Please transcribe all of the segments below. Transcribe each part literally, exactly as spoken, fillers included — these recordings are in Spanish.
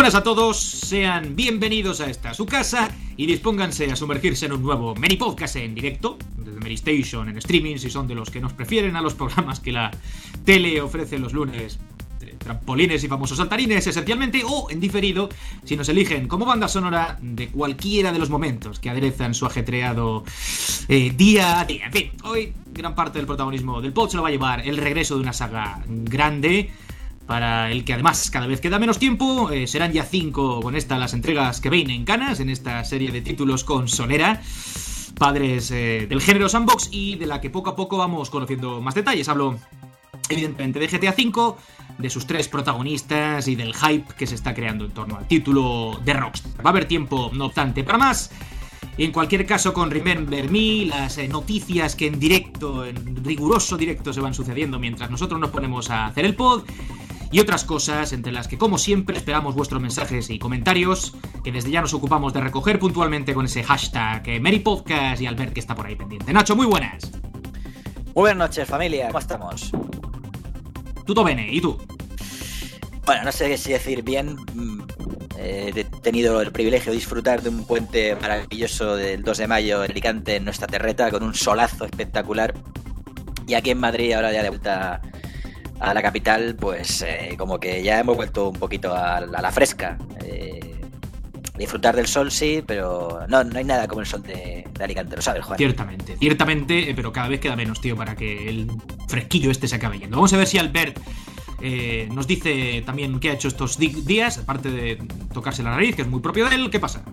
Buenas a todos, sean bienvenidos a esta su casa y dispónganse a sumergirse en un nuevo Meri Podcast en directo, desde Meri Station, en streaming, si son de los que nos prefieren a los programas que la tele ofrece los lunes, eh, trampolines y famosos saltarines esencialmente, o en diferido, si nos eligen como banda sonora de cualquiera de los momentos que aderezan su ajetreado eh, día a día. En fin, hoy gran parte del protagonismo del pod se lo va a llevar el regreso de una saga grande, para el que además cada vez queda menos tiempo. eh, Serán ya cinco con esta las entregas que vienen canas en esta serie de títulos consolera, padres eh, del género sandbox, y de la que poco a poco vamos conociendo más detalles. Hablo evidentemente de G T A cinco, de sus tres protagonistas y del hype que se está creando en torno al título de Rockstar. Va a haber tiempo, no obstante, para más. En cualquier caso, con Remember Me, las eh, noticias que en directo, en riguroso directo, se van sucediendo mientras nosotros nos ponemos a hacer el pod, y otras cosas, entre las que, como siempre, esperamos vuestros mensajes y comentarios, que desde ya nos ocupamos de recoger puntualmente con ese hashtag eh, MeriPodcast, y Albert, que está por ahí pendiente. Nacho, muy buenas. Muy buenas noches, familia. ¿Cómo estamos? Tutto bene, ¿y tú? Bueno, no sé si decir bien. Eh, he tenido el privilegio de disfrutar de un puente maravilloso del dos de mayo en Alicante, en nuestra terreta, con un solazo espectacular. Y aquí en Madrid, ahora ya de vuelta a la capital, pues eh, como que ya hemos vuelto un poquito a, a la fresca. Eh, disfrutar del sol sí, pero no, no hay nada como el sol de, de Alicante, lo sabes, Juan. Ciertamente, ciertamente, pero cada vez queda menos, tío, para que el fresquillo este se acabe yendo. Vamos a ver si Albert eh, nos dice también qué ha hecho estos di- días, aparte de tocarse la nariz, que es muy propio de él. ¿Qué pasa?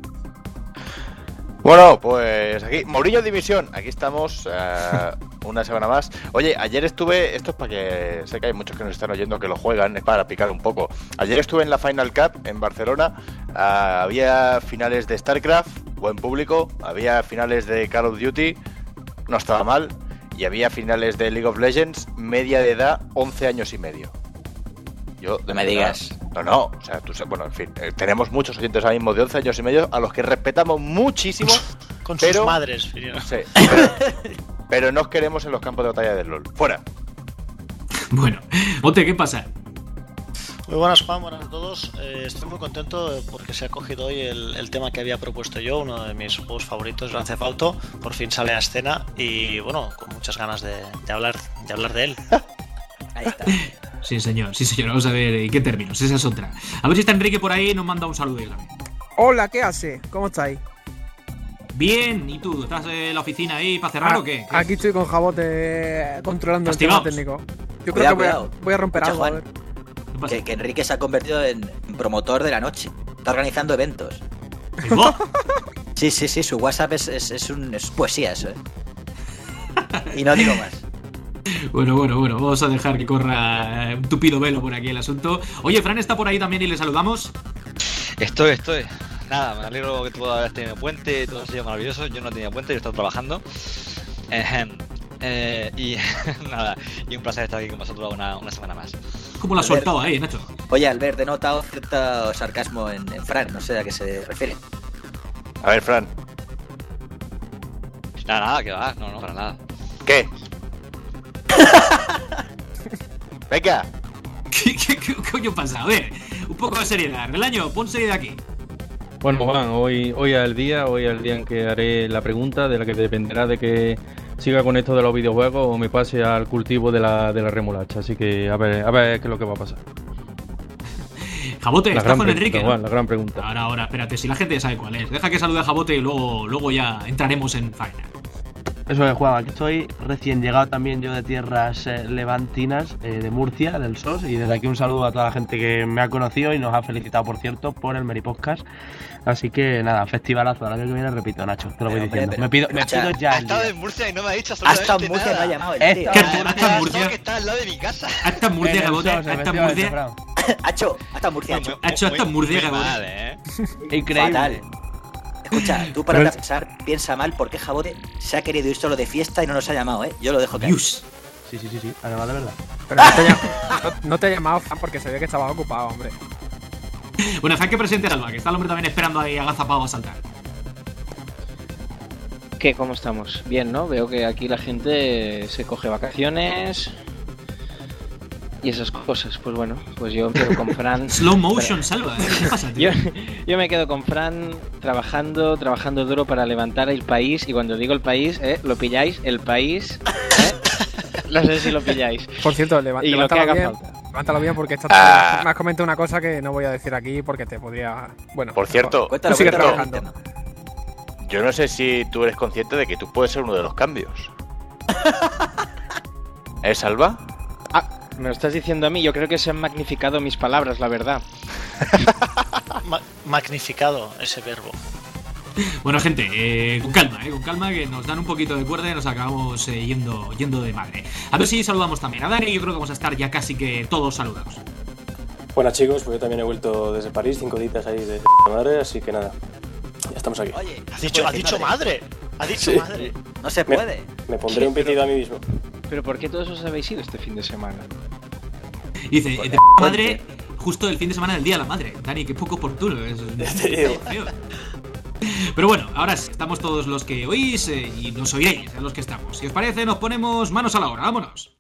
Bueno, pues aquí, Mourinho División, aquí estamos uh, una semana más. Oye, ayer estuve, esto es para que, sé que hay muchos que nos están oyendo que lo juegan, es para picar un poco. Ayer estuve en la Final Cup en Barcelona, uh, había finales de StarCraft, buen público, había finales de Call of Duty, no estaba mal, y había finales de League of Legends, media de edad, once años y medio. Yo, no me digas. No, no, o sea, tú, bueno, en fin, eh, tenemos muchos oyentes ahora mismo de once años y medio a los que respetamos muchísimo. Con pero, sus madres, Firio. Sí, pero, pero nos queremos en los campos de batalla del LoL. ¡Fuera! Bueno, Ote, ¿qué pasa? Muy buenas, Juan, buenas a todos. Eh, estoy muy contento porque se ha cogido hoy el, el tema que había propuesto yo, uno de mis juegos favoritos, Grand Theft Auto. Por fin sale a escena y, bueno, con muchas ganas de, de, hablar, de hablar de él. Ahí está. Sí, señor, sí, señor. Vamos a ver en qué términos. Esa es otra. A ver si está Enrique por ahí y nos manda un saludo. Hola, ¿qué hace? ¿Cómo estáis? Bien, ¿y tú? ¿Estás en la oficina ahí para cerrar ah, o qué? Aquí estoy con Jabote controlando el tema técnico. Yo cuidado, creo que voy a, voy a romper Escucha, algo. Juan, a ver. Que, que Enrique se ha convertido en promotor de la noche. Está organizando eventos. Sí, sí, sí, su WhatsApp es, es, es, un, es poesía eso, ¿eh? Y no digo más. Bueno, bueno, bueno, vamos a dejar que corra un tupido velo por aquí el asunto. Oye, Fran está por ahí también y le saludamos. Estoy, estoy. Nada, me alegro que tú hayas tenido puente, todo ha sido maravilloso. Yo no tenía puente, yo he estado trabajando. Eh, eh, y nada, y un placer estar aquí con vosotros una, una semana más. ¿Cómo lo has soltado ahí, Nacho? Oye, Albert, he notado cierto sarcasmo en, en Fran, no sé a qué se refiere. A ver, Fran. Nada, nada, que va, no, no, para nada. ¿Qué? Venga. ¿Qué, qué, qué coño pasa? A ver, un poco de seriedad. Relaño, pon seriedad aquí. Bueno, Juan, hoy, hoy es el día, hoy es el día en que haré la pregunta de la que dependerá de que siga con esto de los videojuegos o me pase al cultivo de la, de la remolacha. Así que a ver, a ver qué es lo que va a pasar. Jabote, estás con Enrique, ¿no? Juan, la gran pregunta. Ahora, ahora, espérate, si la gente ya sabe cuál es. Deja que salude a Jabote y luego, luego ya entraremos en faena. Eso es, Juan, aquí estoy recién llegado también yo de tierras eh, levantinas, eh, de Murcia, del S O S, y desde aquí un saludo a toda la gente que me ha conocido y nos ha felicitado, por cierto, por el Meri Podcast. Así que nada, festivalazo, el año que viene repito, Nacho, te lo voy diciendo. Pero, me pido, me pido ya. Ha estado en Murcia y no me ha dicho absolutamente nada. Ha estado en Murcia y me ha llamado el tío. Ha estado en Murcia. Que está al lado de mi casa. Ha estado en Murcia, Jabote, ha estado en Murcia. Hacho, hasta Murcia, Hacho. Hacho, hasta Murcia, Jabote. ¿eh? Increíble. Fatal. Escucha, tú para pensar, piensa mal porque Jabote se ha querido ir solo de fiesta y no nos ha llamado, ¿eh? Yo lo dejo caer. Dios. Sí, sí, sí, sí, además de verdad. Pero no te, he llamado, no, no te he llamado, Fran, porque se ve que estabas ocupado, hombre. Bueno, Fran, que presente a Alba, que está el hombre también esperando ahí agazapado a saltar. ¿Qué? ¿Cómo estamos? Bien, ¿no? Veo que aquí la gente se coge vacaciones. y esas cosas. Pues bueno, pues yo me quedo con Fran. Slow motion, Salva, ¿eh? ¿Qué pasa, tío? yo, yo me quedo con Fran trabajando, trabajando duro para levantar el país, y cuando digo el país, ¿eh? Lo pilláis, el país, ¿eh? No sé si lo pilláis. Por cierto, leva y lo que levántalo haga bien, falta. levántalo bien porque esta Ah. me has comentado una cosa que no voy a decir aquí porque te podría... Bueno, Por cierto, Cuéntalo, Tú sigue cuéntalo. trabajando. yo no sé si tú eres consciente de que tú puedes ser uno de los cambios. ¿Eh, Salva? Ah, me lo estás diciendo a mí, yo creo que se han magnificado mis palabras, la verdad. Ma- magnificado ese verbo. Bueno, gente, eh, con calma, eh, con calma, que nos dan un poquito de cuerda y nos acabamos eh, yendo, yendo de madre. A ver si saludamos también a Dani, yo creo que vamos a estar ya casi que todos saludados. Buenas chicos, pues yo también he vuelto desde París, cinco días ahí de madre, así que nada, ya estamos aquí. Oye, Ha dicho, ha dicho madre. Ha dicho Sí. madre. No se Me- puede. Me pondré un pitido a mí mismo. Pero ¿por qué todos os habéis ido este fin de semana? Dice, Pues de de p madre, justo el fin de semana del Día de la Madre. Dani, qué poco oportuno. Es, Te digo. Pero bueno, ahora sí, estamos todos los que oís eh, y nos oiréis, a los que estamos. Si os parece, nos ponemos manos a la obra, vámonos.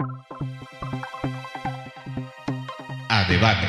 A debate.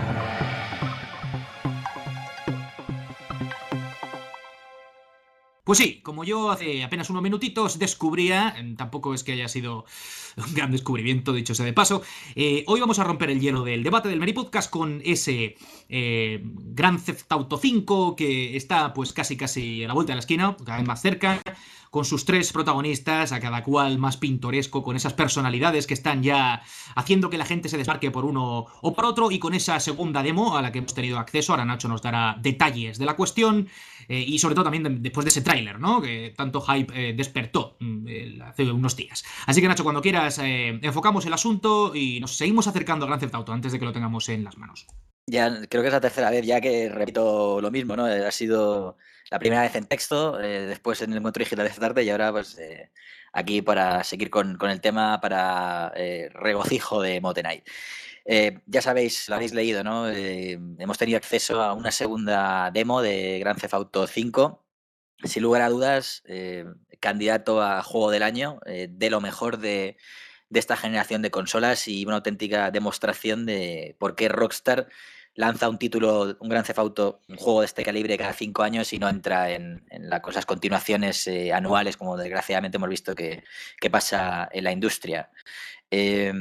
Pues sí, como yo hace apenas unos minutitos descubría, eh, tampoco es que haya sido un gran descubrimiento, dicho sea de paso, eh, hoy vamos a romper el hielo del debate del Meri Podcast con ese eh, Grand Theft Auto cinco que está pues casi casi a la vuelta de la esquina, cada vez más cerca, con sus tres protagonistas, a cada cual más pintoresco, con esas personalidades que están ya haciendo que la gente se desmarque por uno o por otro, y con esa segunda demo a la que hemos tenido acceso. Ahora Nacho nos dará detalles de la cuestión, eh, y sobre todo también de, después de ese tráiler, ¿no? Que tanto hype eh, despertó eh, hace unos días. Así que Nacho, cuando quieras, eh, enfocamos el asunto y nos seguimos acercando a Grand Theft Auto antes de que lo tengamos en las manos. Ya creo que es la tercera vez ya que repito lo mismo, ¿no? Ha sido la primera vez en texto, eh, después en el encuentro digital de esta tarde, y ahora pues eh, aquí para seguir con, con el tema para eh, regocijo de Motenai. Eh, ya sabéis, lo habéis leído, ¿no? Eh, hemos tenido acceso a una segunda demo de Grand Theft Auto cinco. Sin lugar a dudas, eh, candidato a juego del año, eh, de lo mejor de, de esta generación de consolas, y una auténtica demostración de por qué Rockstar lanza un título, un Grand Theft Auto, un juego de este calibre cada cinco años y no entra en, en la, con las continuaciones eh, anuales, como desgraciadamente hemos visto que, que pasa en la industria. Eh,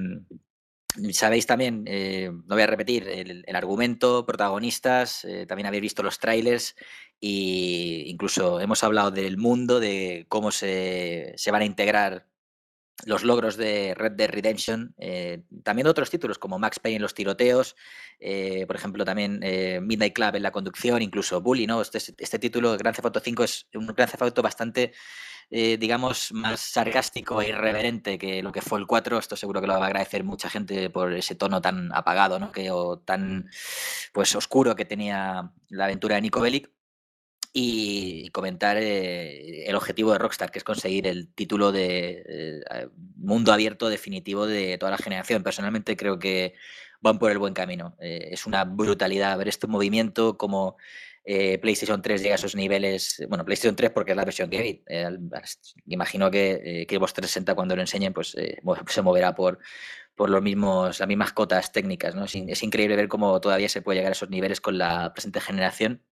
Sabéis también, eh, no voy a repetir, el, el argumento, protagonistas, eh, también habéis visto los trailers, e incluso hemos hablado del mundo, de cómo se, se van a integrar los logros de Red Dead Redemption, eh, también de otros títulos como Max Payne en los tiroteos, eh, por ejemplo también eh, Midnight Club en la conducción, incluso Bully, ¿no? Este, este título, Grand Theft Auto cinco, es un Grand Theft Auto bastante, eh, digamos, más sarcástico e irreverente que lo que fue el cuatro. Esto seguro que lo va a agradecer mucha gente por ese tono tan apagado, ¿no? Que, o tan pues oscuro que tenía la aventura de Nico Bellic. Y comentar eh, el objetivo de Rockstar, que es conseguir el título de eh, mundo abierto definitivo de toda la generación. Personalmente creo que van por el buen camino. Eh, es una brutalidad ver este movimiento, como eh, PlayStation tres llega a esos niveles. Bueno, PlayStation tres porque es la versión que vi. Eh, imagino que eh, Xbox trescientos sesenta, cuando lo enseñen, pues eh, se moverá por, por los mismos, las mismas cotas técnicas, ¿no? Es, es increíble ver cómo todavía se puede llegar a esos niveles con la presente generación.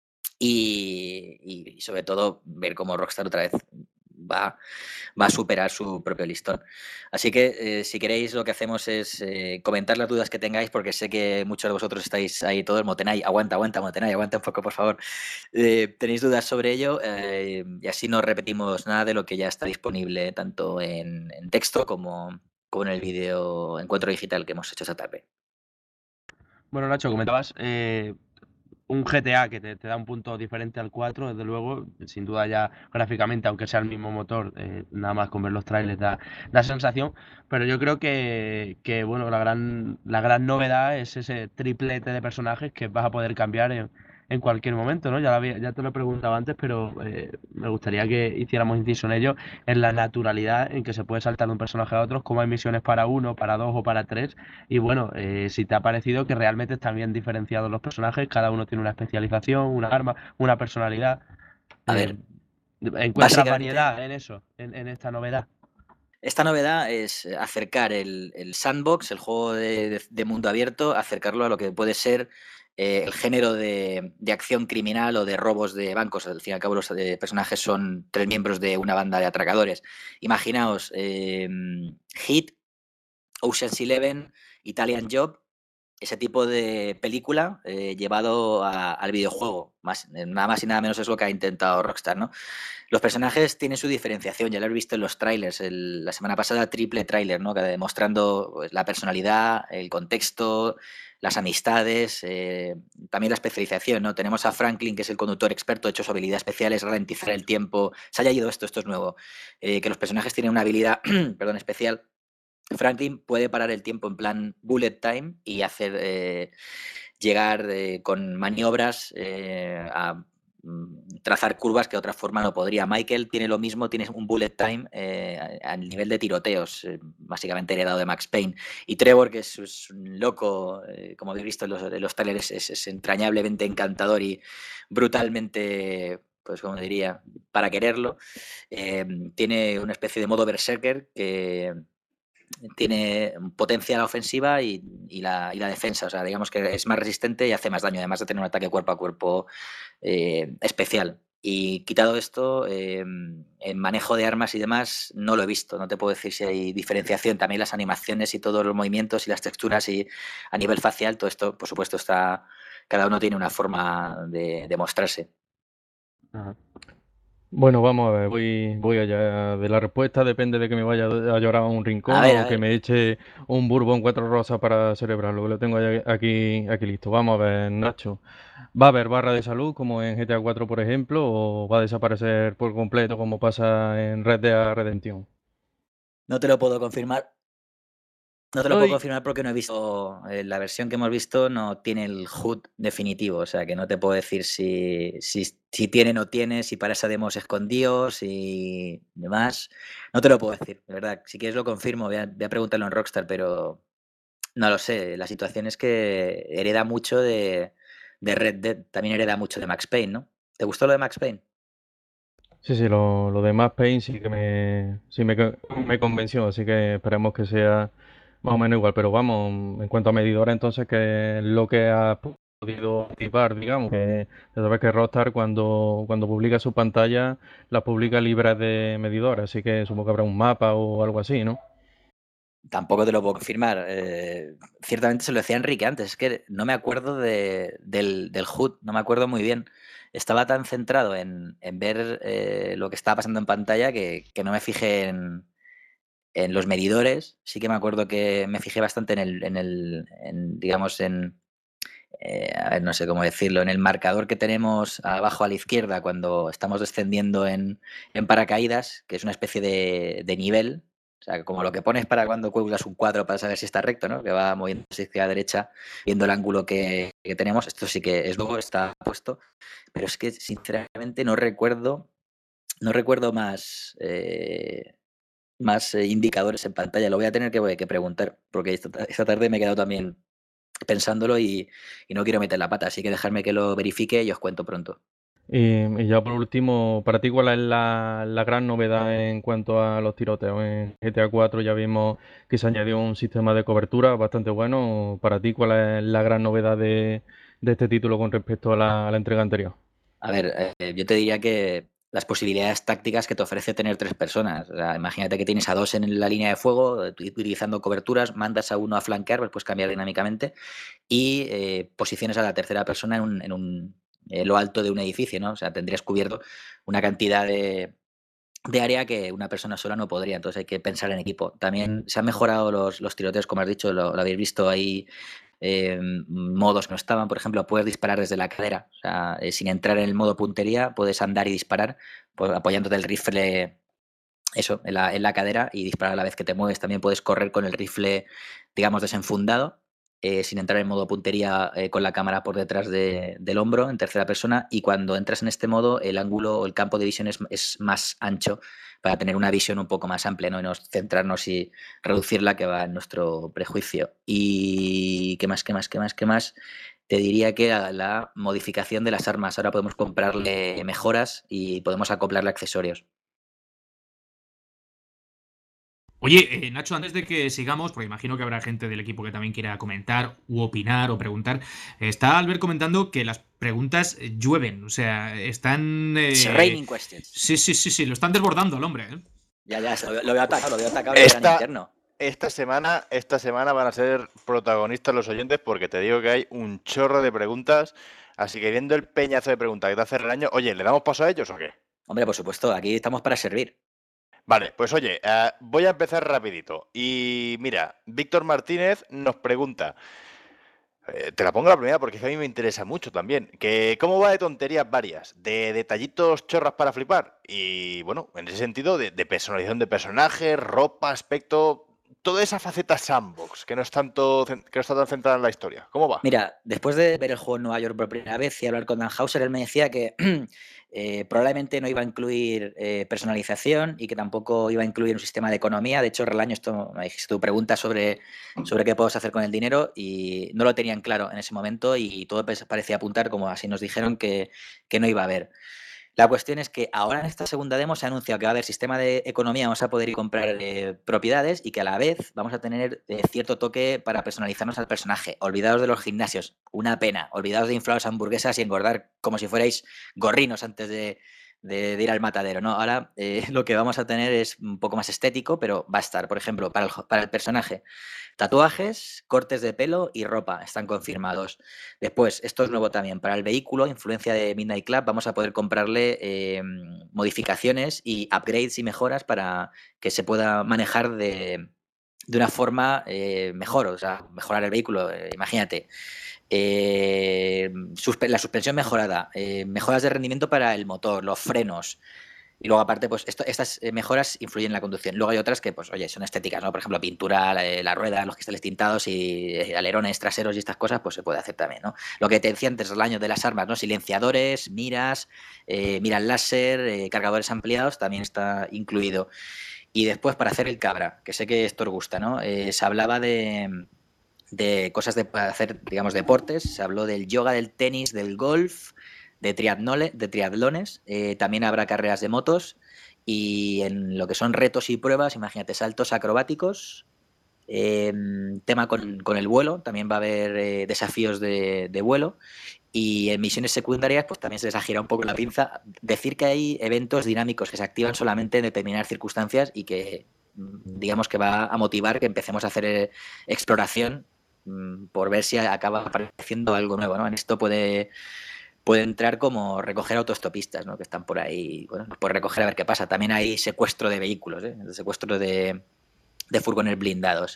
Y, y sobre todo ver cómo Rockstar otra vez va, va a superar su propio listón. Así que eh, si queréis, lo que hacemos es eh, comentar las dudas que tengáis, porque sé que muchos de vosotros estáis ahí todos. Motenai, aguanta, aguanta, Motenai, aguanta un poco, por favor. Eh, tenéis dudas sobre ello, eh, y así no repetimos nada de lo que ya está disponible tanto en, en texto como, como en el vídeo encuentro digital que hemos hecho esta tarde. Bueno, Nacho, comentabas eh, un G T A que te, te da un punto diferente al cuatro, desde luego, sin duda ya gráficamente, aunque sea el mismo motor, eh, nada más con ver los trailers da, da sensación, pero yo creo que, que bueno, la gran, la gran novedad es ese triplete de personajes que vas a poder cambiar en, en cualquier momento, ¿no? Ya, lo había, ya te lo he preguntado antes, pero eh, me gustaría que hiciéramos inciso en ello, en la naturalidad en que se puede saltar de un personaje a otro, cómo hay misiones para uno, para dos o para tres, y bueno, eh, si te ha parecido que realmente están bien diferenciados los personajes, cada uno tiene una especialización, una arma, una personalidad. A eh, ver, ¿encuentras variedad en eso, en, en esta novedad? Esta novedad es acercar el, el sandbox, el juego de, de, de mundo abierto, acercarlo a lo que puede ser eh, el género de, de acción criminal o de robos de bancos. Al fin y al cabo, los eh, personajes son tres miembros de una banda de atracadores. Imaginaos eh, Hit, Ocean's Eleven, Italian Job, ese tipo de película eh, llevado a, al videojuego. Más, nada más y nada menos es lo que ha intentado Rockstar, ¿no? Los personajes tienen su diferenciación, ya lo he visto en los trailers. El, la semana pasada, triple trailer, ¿no? Demostrando pues, la personalidad, el contexto, las amistades, eh, también la especialización, ¿no? Tenemos a Franklin, que es el conductor experto, hecho su habilidad especial es ralentizar el tiempo. Se haya ido esto, esto es nuevo. Eh, que los personajes tienen una habilidad perdón, especial. Franklin puede parar el tiempo en plan bullet time y hacer eh, llegar eh, con maniobras eh, a trazar curvas que de otra forma no podría. Michael tiene lo mismo, tiene un bullet time eh, al nivel de tiroteos, eh, básicamente heredado de Max Payne. Y Trevor, que es, es un loco, eh, como habéis visto en los, en los trailers, es, es entrañablemente encantador y brutalmente, pues como diría, para quererlo. Eh, tiene una especie de modo berserker que tiene potencia la ofensiva y, y, la, y la defensa, o sea, digamos que es más resistente y hace más daño, además de tener un ataque cuerpo a cuerpo eh, especial. Y quitado esto, eh, en manejo de armas y demás, no lo he visto, no te puedo decir si hay diferenciación. También las animaciones y todos los movimientos y las texturas y a nivel facial, todo esto, por supuesto, está, cada uno tiene una forma de, de mostrarse. Ajá. Bueno, vamos a ver, voy, voy allá de la respuesta, depende de que me vaya a llorar a un rincón A ver, a o que ver. me eche un bourbon cuatro rosas para celebrarlo, que lo tengo ya aquí, aquí listo. Vamos a ver, Nacho. ¿Va a haber barra de salud como en G T A cuatro, por ejemplo, o va a desaparecer por completo como pasa en Red Dead Redemption? No te lo puedo confirmar. No te lo Ay. puedo confirmar porque no he visto, eh, la versión que hemos visto no tiene el H U D definitivo, o sea que no te puedo decir si, si, si tiene o no tiene, si para esa demo se escondió, si demás. No te lo puedo decir, de verdad. Si quieres lo confirmo, voy a, voy a preguntarlo en Rockstar, pero no lo sé. La situación es que hereda mucho de, de Red Dead, también hereda mucho de Max Payne, ¿no? ¿Te gustó lo de Max Payne? Sí, sí, lo, lo de Max Payne sí que me, sí me, co- me convenció, así que esperemos que sea más o menos igual. Pero vamos, en cuanto a medidora, entonces, ¿qué es lo que ha podido activar, digamos? Que ya sabes que Rockstar cuando, cuando publica su pantalla, las publica libres de medidora, así que supongo que habrá un mapa o algo así, ¿no? Tampoco te lo puedo confirmar. Eh, ciertamente se lo decía Enrique antes, es que no me acuerdo de, del, del H U D, no me acuerdo muy bien. Estaba tan centrado en, en ver eh, lo que estaba pasando en pantalla que, que no me fijé en, en los medidores. Sí que me acuerdo que me fijé bastante en el, en el en, digamos, en, eh, a ver, no sé cómo decirlo, en el marcador que tenemos abajo a la izquierda cuando estamos descendiendo en, en paracaídas, que es una especie de, de nivel. O sea, como lo que pones para cuando cuelgas un cuadro para saber si está recto, ¿no? Que va moviéndose izquierda a derecha, viendo el ángulo que, que tenemos. Esto sí que es luego está puesto. Pero es que, sinceramente, no recuerdo, no recuerdo más, eh, más eh, indicadores en pantalla. Lo voy a tener que, que preguntar, porque esta, esta tarde me he quedado también pensándolo y, y no quiero meter la pata, así que dejarme que lo verifique y os cuento pronto. Y, y ya por último, para ti, ¿cuál es la, la gran novedad en cuanto a los tiroteos? En G T A cuatro ya vimos que se añadió un sistema de cobertura bastante bueno. Para ti, ¿cuál es la gran novedad de, de este título con respecto a la, a la entrega anterior? A ver, eh, yo te diría que las posibilidades tácticas que te ofrece tener tres personas. O sea, imagínate que tienes a dos en la línea de fuego, eh, utilizando coberturas, mandas a uno a flanquear, pues puedes cambiar dinámicamente, y eh, posiciones a la tercera persona en, un, en un, eh, lo alto de un edificio, ¿no? O sea, tendrías cubierto una cantidad de, de área que una persona sola no podría, entonces hay que pensar en equipo. También se han mejorado los, los tiroteos, como has dicho, lo, lo habéis visto ahí, eh, modos que no estaban, por ejemplo, puedes disparar desde la cadera, o sea, eh, sin entrar en el modo puntería, puedes andar y disparar, pues, apoyándote el rifle, eso, en la, en la cadera y disparar a la vez que te mueves. También puedes correr con el rifle, digamos, desenfundado, eh, sin entrar en modo puntería, eh, con la cámara por detrás de, del hombro, en tercera persona, y cuando entras en este modo, el ángulo o el campo de visión es, es más ancho para tener una visión un poco más amplia, ¿no? Y no centrarnos y reducirla, que va en nuestro prejuicio. Y qué más, qué más, qué más, qué más. Te diría que la, la modificación de las armas. Ahora podemos comprarle mejoras y podemos acoplarle accesorios. Oye, eh, Nacho, antes de que sigamos, porque imagino que habrá gente del equipo que también quiera comentar u opinar o preguntar, está Albert comentando que las preguntas eh, llueven, o sea, están... Eh... It's raining questions. Sí, sí, sí, sí, lo están desbordando al hombre. ¿eh? Ya, ya, lo, lo veo atacado, lo veo atacado en el verano interno. Esta semana, esta semana van a ser protagonistas los oyentes porque te digo que hay un chorro de preguntas, así que viendo el peñazo de preguntas que te hace el año, oye, ¿le damos paso a ellos o qué? Hombre, por supuesto, aquí estamos para servir. Vale, pues oye, uh, voy a empezar rapidito. Y mira, Víctor Martínez nos pregunta, eh, te la pongo la primera porque a mí me interesa mucho también, que cómo va de tonterías varias, de detallitos chorras para flipar y bueno, en ese sentido de, de personalización de personajes, ropa, aspecto, toda esa faceta sandbox que no es tanto que no está tan centrada en la historia. ¿Cómo va? Mira, después de ver el juego en Nueva York por primera vez y hablar con Dan Houser, él me decía que eh, probablemente no iba a incluir eh, personalización y que tampoco iba a incluir un sistema de economía. De hecho, Relaño, esto me dijiste tu pregunta sobre, sobre qué podemos hacer con el dinero y no lo tenían claro en ese momento y todo parecía apuntar, como así nos dijeron, que, que no iba a haber. La cuestión es que ahora en esta segunda demo se ha anunciado que va a haber sistema de economía, vamos a poder ir a comprar eh, propiedades y que a la vez vamos a tener eh, cierto toque para personalizarnos al personaje. Olvidaos de los gimnasios, una pena. Olvidaos de inflaros hamburguesas y engordar como si fuerais gorrinos antes de, de, de ir al matadero, ¿no? Ahora eh, lo que vamos a tener es un poco más estético, pero va a estar, por ejemplo, para el, para el personaje. Tatuajes, cortes de pelo y ropa están confirmados. Después, esto es nuevo también, para el vehículo, influencia de Midnight Club, vamos a poder comprarle eh, modificaciones y upgrades y mejoras para que se pueda manejar de, de una forma eh, mejor, o sea, mejorar el vehículo, eh, imagínate. Eh, suspe- la suspensión mejorada, eh, mejoras de rendimiento para el motor, los frenos. Y luego, aparte, pues esto, estas mejoras influyen en la conducción. Luego hay otras que, pues, oye, son estéticas, ¿no? Por ejemplo, pintura, la, la rueda, los cristales tintados y alerones traseros y estas cosas, pues se puede hacer también, ¿no? Lo que te decía antes, el año de las armas, ¿no? Silenciadores, miras, eh, miras láser, eh, cargadores ampliados, también está incluido. Y después, para hacer el cabra, que sé que esto os gusta, ¿no? Eh, se hablaba de, de cosas de, para hacer, digamos, deportes. Se habló del yoga, del tenis, del golf, de, triatlone, de triatlones, eh, también habrá carreras de motos y en lo que son retos y pruebas, imagínate, saltos acrobáticos, eh, tema con, con el vuelo, también va a haber eh, desafíos de, de vuelo y en misiones secundarias pues también se les ha girado un poco la pinza, decir que hay eventos dinámicos que se activan solamente en determinadas circunstancias y que digamos que va a motivar que empecemos a hacer eh, exploración mm, por ver si acaba apareciendo algo nuevo, ¿no? En esto puede... puede entrar como recoger autostopistas, ¿no? Que están por ahí, bueno, pues recoger a ver qué pasa. También hay secuestro de vehículos, ¿eh? Secuestro de, de furgones blindados.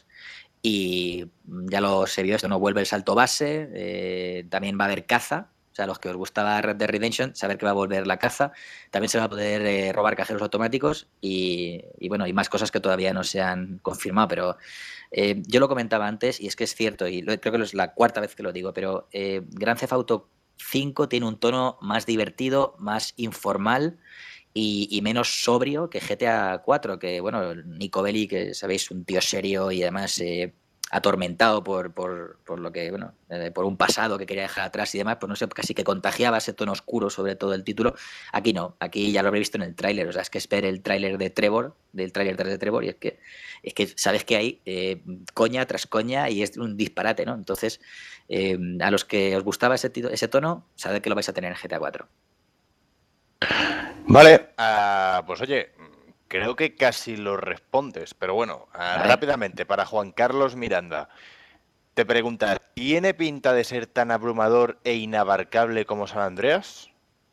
Y ya lo se vio, esto no vuelve el salto base, eh, también va a haber caza, o sea, los que os gustaba Red Dead Redemption, saber que va a volver la caza, también se va a poder eh, robar cajeros automáticos y, y bueno, y más cosas que todavía no se han confirmado, pero eh, yo lo comentaba antes y es que es cierto, y lo, creo que es la cuarta vez que lo digo, pero eh, Grand Theft Auto cinco tiene un tono más divertido, más informal y, y menos sobrio que G T A cuatro, que bueno, Nico Bellic, que sabéis, un tío serio y además eh, atormentado por, por, por lo que, bueno, eh, por un pasado que quería dejar atrás y demás, pues no sé, casi que contagiaba ese tono oscuro sobre todo el título. Aquí no, aquí ya lo habré visto en el tráiler, o sea, es que espere el tráiler de Trevor, del tráiler tres de Trevor, y es que, es que sabes que hay eh, coña tras coña y es un disparate, ¿no? Entonces, eh, a los que os gustaba ese, ese tono, sabed que lo vais a tener en G T A cuatro. Vale, uh, pues oye, creo que casi lo respondes, pero bueno, uh, rápidamente, para Juan Carlos Miranda, te pregunta, ¿tiene pinta de ser tan abrumador e inabarcable como San Andreas?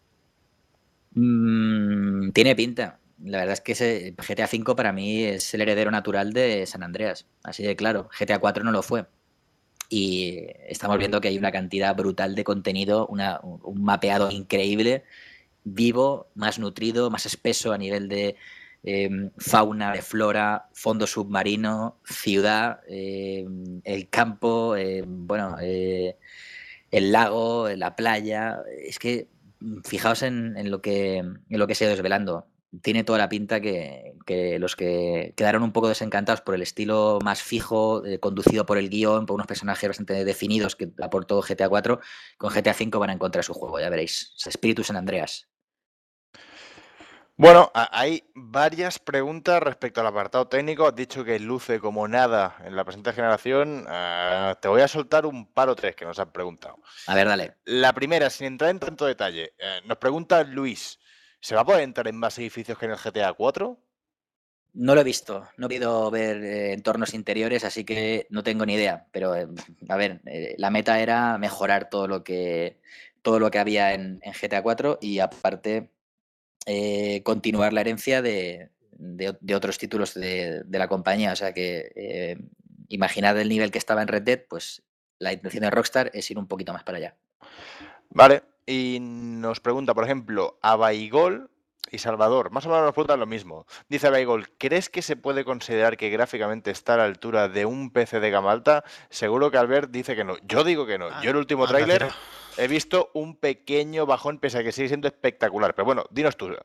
Mm, tiene pinta. La verdad es que ese G T A cinco para mí es el heredero natural de San Andreas, así de claro. G T A cuatro no lo fue. Y estamos viendo que hay una cantidad brutal de contenido, una, un mapeado increíble, vivo, más nutrido, más espeso a nivel de eh, fauna, de flora, fondo submarino, ciudad, eh, el campo, eh, bueno, eh, el lago, la playa. Es que fijaos en, en lo que en lo que se ha ido desvelando. Tiene toda la pinta que, que los que quedaron un poco desencantados por el estilo más fijo, eh, conducido por el guión, por unos personajes bastante definidos que aportó G T A cuatro, con G T A cinco van a encontrar su juego, ya veréis. Es espíritu San Andreas. Bueno, hay varias preguntas respecto al apartado técnico. Has dicho que luce como nada en la presente generación. Uh, te voy a soltar un par o tres que nos han preguntado. A ver, dale. La primera, sin entrar en tanto detalle, eh, nos pregunta Luis, ¿se va a poder entrar en más edificios que en el G T A cuatro? No lo he visto, no he podido ver eh, entornos interiores, así que no tengo ni idea. Pero, eh, a ver, eh, la meta era mejorar todo lo que, todo lo que había en, en G T A cuatro y aparte... Eh, continuar la herencia de, de, de otros títulos de, de la compañía. O sea que eh, imaginad el nivel que estaba en Red Dead, pues la intención de Rockstar es ir un poquito más para allá. Vale, y nos pregunta, por ejemplo, Abaigol y Salvador, más o menos nos preguntan lo mismo. Dice Abaigol, ¿crees que se puede considerar que gráficamente está a la altura de un P C de gama alta? Seguro que Albert dice que no. Yo digo que no. Yo el último tráiler he visto un pequeño bajón, pese a que sigue siendo espectacular. Pero bueno, dinos tú.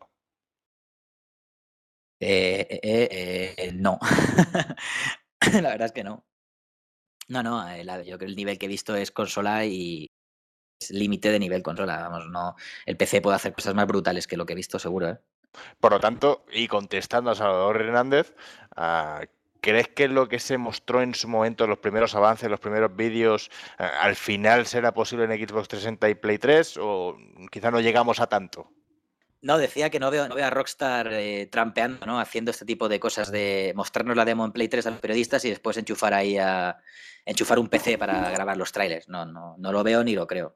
Eh, eh, eh, eh, no. La verdad es que no. No, no, eh, la, yo creo que el nivel que he visto es consola y es límite de nivel consola. Vamos, no. El P C puede hacer cosas más brutales que lo que he visto, seguro, ¿eh? Por lo tanto, y contestando a Salvador Hernández, uh, ¿crees que lo que se mostró en su momento, los primeros avances, los primeros vídeos, uh, al final será posible en Xbox trescientos sesenta y Play tres o quizá no llegamos a tanto? No, decía que no veo, no veo a Rockstar eh, trampeando, ¿no? Haciendo este tipo de cosas de mostrarnos la demo en Play tres a los periodistas y después enchufar ahí a enchufar un P C para grabar los trailers. No, no, no lo veo ni lo creo.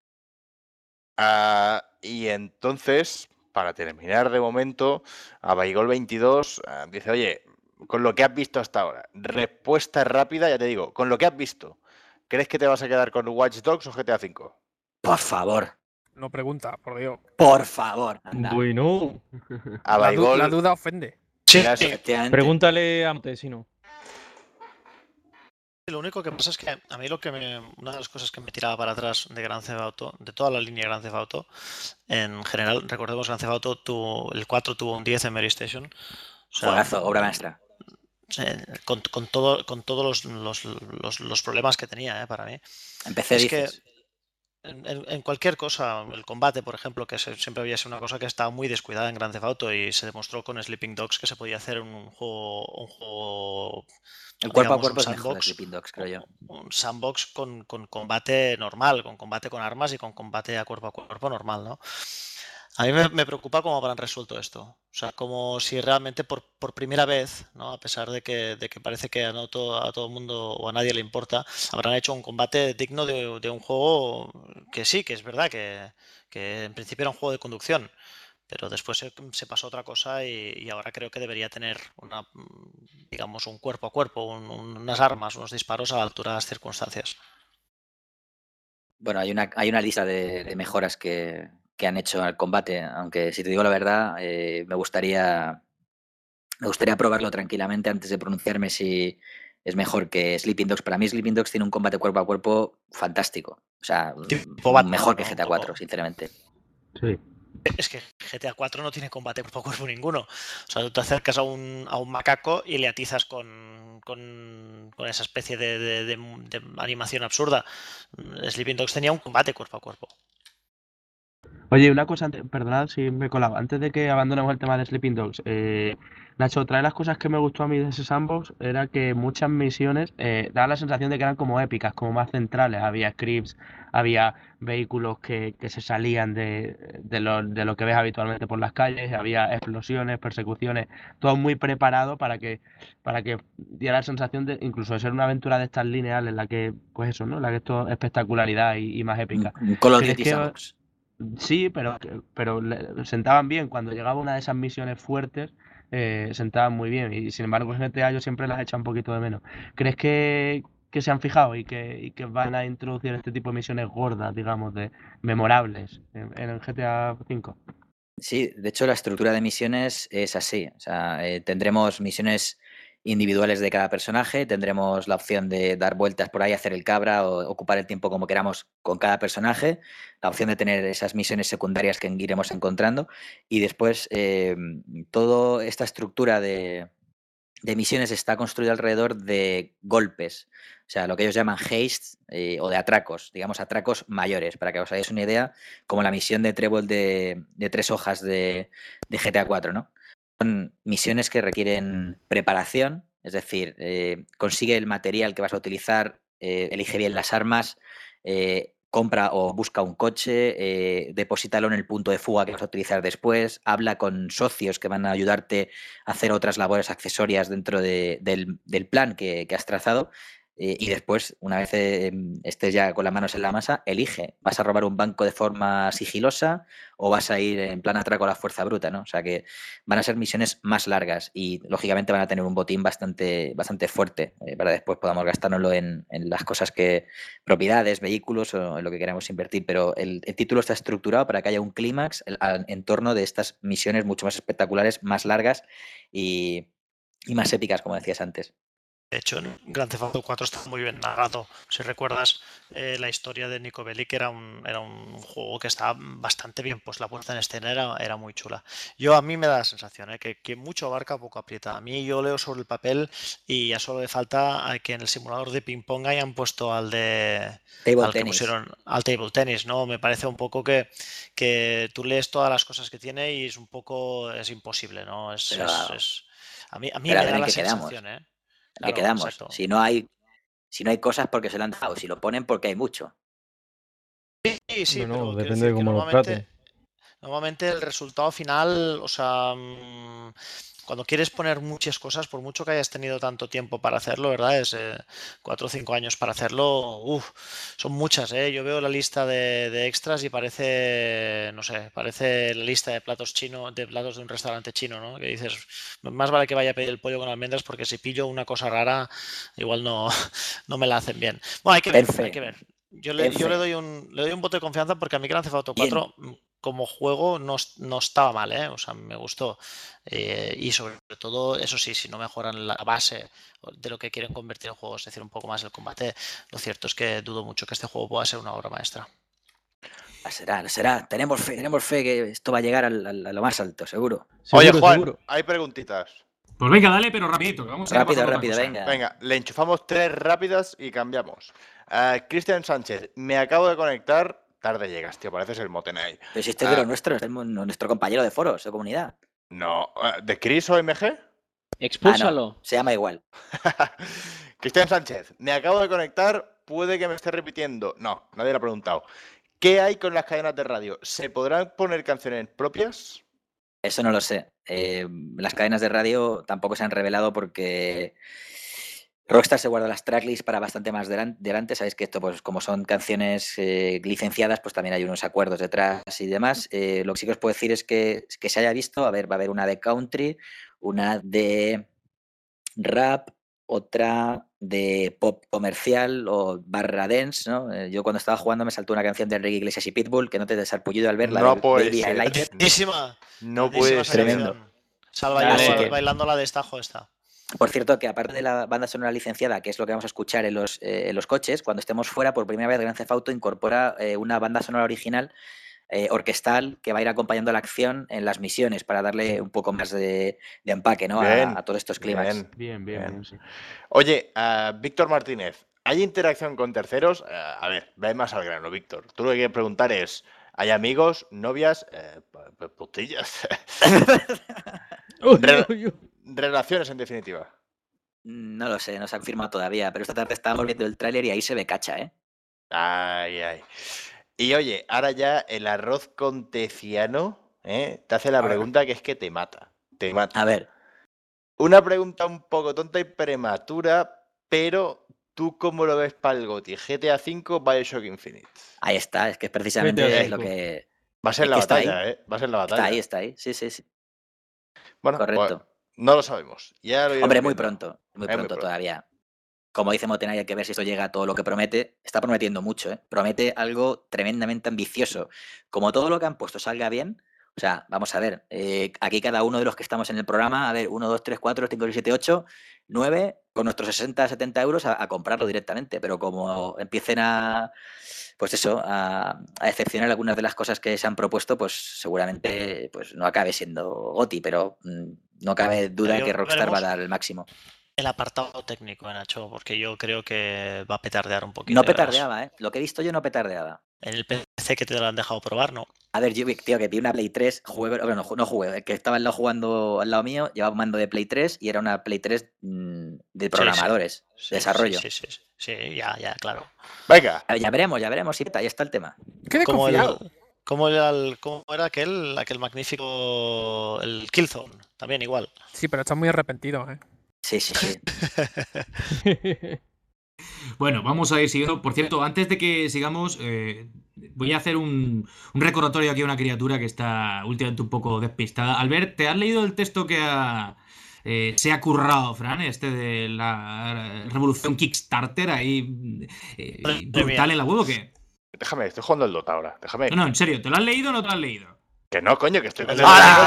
Uh, y entonces, para terminar de momento, Abaigol veintidós uh, dice, oye, con lo que has visto hasta ahora, respuesta rápida, ya te digo, con lo que has visto, ¿crees que te vas a quedar con Watch Dogs o G T A cinco? Por favor. No pregunta, por Dios. Por favor. Anda. Bueno. La, du la duda ofende. Sí, pregúntale a Montesino. Lo único que pasa es que a mí lo que me, una de las cosas que me tiraba para atrás de Grand Theft Auto, de toda la línea Grand Theft Auto, en general, recordemos Grand Theft Auto, tuvo, el cuatro tuvo un diez en Mary Station. O sea, Juegazo, obra maestra. Con, con, todo, con todos los, los, los, los problemas que tenía, ¿eh? Para mí. Empecé, es dices. que en, en cualquier cosa, el combate, por ejemplo, que se, siempre había sido una cosa que estaba muy descuidada en Grand Theft Auto y se demostró con Sleeping Dogs que se podía hacer un juego, un juego el cuerpo digamos, a cuerpo un es mejor Sleeping Dogs, creo yo. Un sandbox con, con combate normal, con combate con armas y con combate a cuerpo a cuerpo normal, ¿no? A mí me, me preocupa cómo habrán resuelto esto. O sea, como si realmente por, por primera vez, ¿no? A pesar de que, de que parece que a, no todo, a todo el mundo o a nadie le importa, habrán hecho un combate digno de, de un juego que sí, que es verdad, que, que en principio era un juego de conducción, pero después se, se pasó a otra cosa y, y ahora creo que debería tener una, digamos, un cuerpo a cuerpo, un, un, unas armas, unos disparos a la altura de las circunstancias. Bueno, hay una, hay una lista de, de mejoras que... que han hecho al combate, aunque si te digo la verdad, eh, me gustaría me gustaría probarlo tranquilamente antes de pronunciarme si es mejor que Sleeping Dogs. Para mí Sleeping Dogs tiene un combate cuerpo a cuerpo fantástico, o sea, Batman, mejor que G T A cuatro, sinceramente. Sí. Es que G T A cuatro no tiene combate cuerpo a cuerpo ninguno. O sea, tú te acercas a un, a un macaco y le atizas con, con, con esa especie de, de, de, de animación absurda. Sleeping Dogs tenía un combate cuerpo a cuerpo. Oye, una cosa, perdonad si me he colado, antes de que abandonemos el tema de Sleeping Dogs, eh, Nacho, otra de las cosas que me gustó a mí de ese sandbox era que muchas misiones eh, daban la sensación de que eran como épicas, como más centrales, había scripts, había vehículos que, que se salían de, de, lo, de lo que ves habitualmente por las calles, había explosiones, persecuciones, todo muy preparado para que, para que diera la sensación de incluso de ser una aventura de estas lineales en la que, pues eso, ¿no? En la que esto es espectacularidad y, y más épica. Call of Duty Sandbox. Sí, pero, pero le, sentaban bien. Cuando llegaba una de esas misiones fuertes, eh, sentaban muy bien. Y sin embargo, en G T A yo siempre las he echado un poquito de menos. ¿Crees que, que se han fijado y que, y que van a introducir este tipo de misiones gordas, digamos, de memorables en, en el G T A cinco? Sí, de hecho la estructura de misiones es así. O sea, eh, tendremos misiones individuales de cada personaje, tendremos la opción de dar vueltas por ahí, hacer el cabra o ocupar el tiempo como queramos con cada personaje, la opción de tener esas misiones secundarias que iremos encontrando y después eh, toda esta estructura de, de misiones está construido alrededor de golpes, o sea, lo que ellos llaman haste eh, o de atracos, digamos atracos mayores, para que os hagáis una idea, como la misión de trébol de, de tres hojas de, de G T A cuatro, ¿no? Son misiones que requieren preparación, es decir, eh, consigue el material que vas a utilizar, eh, elige bien las armas, eh, compra o busca un coche, eh, deposítalo en el punto de fuga que vas a utilizar después, habla con socios que van a ayudarte a hacer otras labores accesorias dentro de, del, del plan que, que has trazado. Eh, y después, una vez eh, estés ya con las manos en la masa, elige, ¿vas a robar un banco de forma sigilosa o vas a ir en plan atraco a la fuerza bruta, ¿no? O sea que van a ser misiones más largas y lógicamente van a tener un botín bastante, bastante fuerte eh, para después podamos gastárnoslo en, en las cosas que, propiedades, vehículos o en lo que queramos invertir, pero el, el título está estructurado para que haya un clímax en torno de estas misiones mucho más espectaculares, más largas y, y más épicas, como decías antes. De hecho, en Grand Theft Auto cuatro está muy bien narrado. Si recuerdas eh, la historia de Niko Bellic, era un, era un juego que estaba bastante bien, pues la puesta en escena era, era muy chula. Yo a mí me da la sensación ¿eh? que, que mucho abarca, poco aprieta. A mí yo leo sobre el papel y ya solo le falta a que en el simulador de ping pong hayan puesto al de table al que tenis. pusieron al table tennis, ¿no? Me parece un poco que, que tú lees todas las cosas que tiene y es un poco es imposible, ¿no? Es, Pero, es, es a mí a mí pero me a ver da en la qué sensación, quedamos. ¿eh? ¿En Claro, qué quedamos? exacto. Si no hay si no hay cosas porque se lo han dejado, si lo ponen porque hay mucho. Sí, sí, Bueno, pero quiero depende de decir que cómo los normalmente, traten. normalmente el resultado final, o sea, mm, cuando quieres poner muchas cosas, por mucho que hayas tenido tanto tiempo para hacerlo, ¿verdad? Es eh, cuatro o cinco años para hacerlo, uff, son muchas, ¿eh? Yo veo la lista de, de extras y parece, no sé, parece la lista de platos chino, de platos de un restaurante chino, ¿no? Que dices, más vale que vaya a pedir el pollo con almendras porque si pillo una cosa rara, igual no, no me la hacen bien. Bueno, hay que ver, Ten fe, hay que ver. Yo ten le, yo le fe. doy un le doy un voto de confianza porque a mí Grand Theft Auto Bien. cuatro mm, como juego no, es- no estaba mal, ¿eh? O sea, me gustó. Eh, y sobre todo, eso sí, si no mejoran la base de lo que quieren convertir en juego, es decir, un poco más el combate, lo cierto es que dudo mucho que este juego pueda ser una obra maestra. Ah, será, será. Tenemos fe, tenemos fe que esto va a llegar al- al- a lo más alto, seguro. Oye, Seguro, Juan, seguro. hay preguntitas. Pues venga, dale, pero rapidito, que vamos a ir Rápido, pasando otra rápido, cosa. venga. Venga, le enchufamos tres rápidas y cambiamos. Eh, Cristian Sánchez, me acabo de conectar. Tarde llegas, tío, pareces el Motenay. Pero si este es de Ah, lo nuestro, este es nuestro compañero de foros, de comunidad. No, eh, ¿de Chris o M G? Ah, Expúlsalo. no, se llama igual. Cristian Sánchez, me acabo de conectar, puede que me esté repitiendo. No, nadie lo ha preguntado. ¿Qué hay con las cadenas de radio? ¿Se podrán poner canciones propias? Eso no lo sé. Eh, las cadenas de radio tampoco se han revelado porque Rockstar se guarda las tracklists para bastante más delan- delante. Sabéis que esto, pues como son canciones eh, licenciadas, pues también hay unos acuerdos detrás y demás. Eh, lo que sí que os puedo decir es que, que se haya visto, a ver, va a haber una de country, una de rap, otra de pop comercial o barra dance, ¿no? Eh, yo cuando estaba jugando me saltó una canción de Enrique Iglesias y Pitbull, que no te desarpullido al verla. No de puede Baby, I ser. Like It. Grandísima. No grandísima puede esa ser. Tremendo. canción. Sal Así bailando, que- bailando la destajo esta. Por cierto, que aparte de la banda sonora licenciada, que es lo que vamos a escuchar en los, eh, en los coches, cuando estemos fuera, por primera vez Grand Theft Auto incorpora eh, una banda sonora original eh, orquestal que va a ir acompañando la acción en las misiones para darle un poco más de, de empaque, ¿no? Bien, a, a todos estos clímax. bien. Bien, bien, Bien. bien, sí. Oye, ah, Víctor Martínez, ¿hay interacción con terceros? Ah, a ver, ve más al grano, Víctor. Tú lo que quieres preguntar es, ¿hay amigos, novias, eh, p- p- putillas? Uy, Re- uy, uy. Relaciones, en definitiva. No lo sé, no se ha firmado todavía, pero esta tarde estábamos viendo el tráiler y ahí se ve cacha, ¿eh? Ay, ay. Y oye, ahora ya el arroz con teciano, ¿eh? Te hace la A ver. pregunta que es que te mata. Te mata. A ver, Una pregunta un poco tonta y prematura, pero ¿tú cómo lo ves para el GOTY? ¿G T A cinco, Bioshock Infinite? ahí está, es que es precisamente G T A es lo cinco. que... Va a ser Es la que está batalla, ahí. ¿eh? Va a ser la batalla. Está ahí, está ahí, sí, sí, sí. Bueno, Correcto. pues, no lo sabemos. Ya lo iremos Hombre, muy viendo. pronto, muy Es muy pronto pronto. todavía. Como dice Motenay, hay que ver si esto llega a todo lo que promete. Está prometiendo mucho, ¿eh? Promete algo tremendamente ambicioso. Como todo lo que han puesto salga bien, o sea, vamos a ver, eh, aquí cada uno de los que estamos en el programa, a ver, uno, dos, tres, cuatro, cinco, seis, siete, ocho, nueve, con nuestros sesenta, setenta euros a, a comprarlo directamente. Pero como empiecen a, pues eso, a, a decepcionar algunas de las cosas que se han propuesto, pues seguramente pues no acabe siendo GOTY, pero mm, no cabe duda Pero que Rockstar va a veremos dar el máximo. el apartado técnico, eh, Nacho, porque yo creo que va a petardear un poquito. No ya verás. petardeaba, ¿eh? Lo que he visto yo no petardeaba. En el P C que te lo han dejado probar, ¿no? A ver, yo vi, tío, que vi una Play tres, jugué, bueno, no, no jugué, el que estaba al lado jugando al lado mío, llevaba un mando de Play tres y era una Play tres mmm, de programadores, Sí, sí, desarrollo. Sí, sí, sí, sí, ya, ya, claro. Venga. A ver, ya veremos, ya veremos, sí, ahí está el tema. Qué Como desconfiado. el, como era, el, como era aquel, aquel magnífico, el Killzone, también igual. Sí, pero estás muy arrepentido, ¿eh? Sí, sí, sí. Bueno, vamos a ir siguiendo. Por cierto, antes de que sigamos, eh, voy a hacer un, un recordatorio aquí a una criatura que está últimamente un poco despistada. Albert, ¿te has leído el texto que ha, eh, se ha currado, Fran? Este de la revolución Kickstarter ahí eh, brutal en la web, ¿o qué? Déjame, estoy jugando el Dota ahora. Déjame. No, no, en serio, ¿te lo has leído o no te lo has leído? Que no, coño, que estoy con el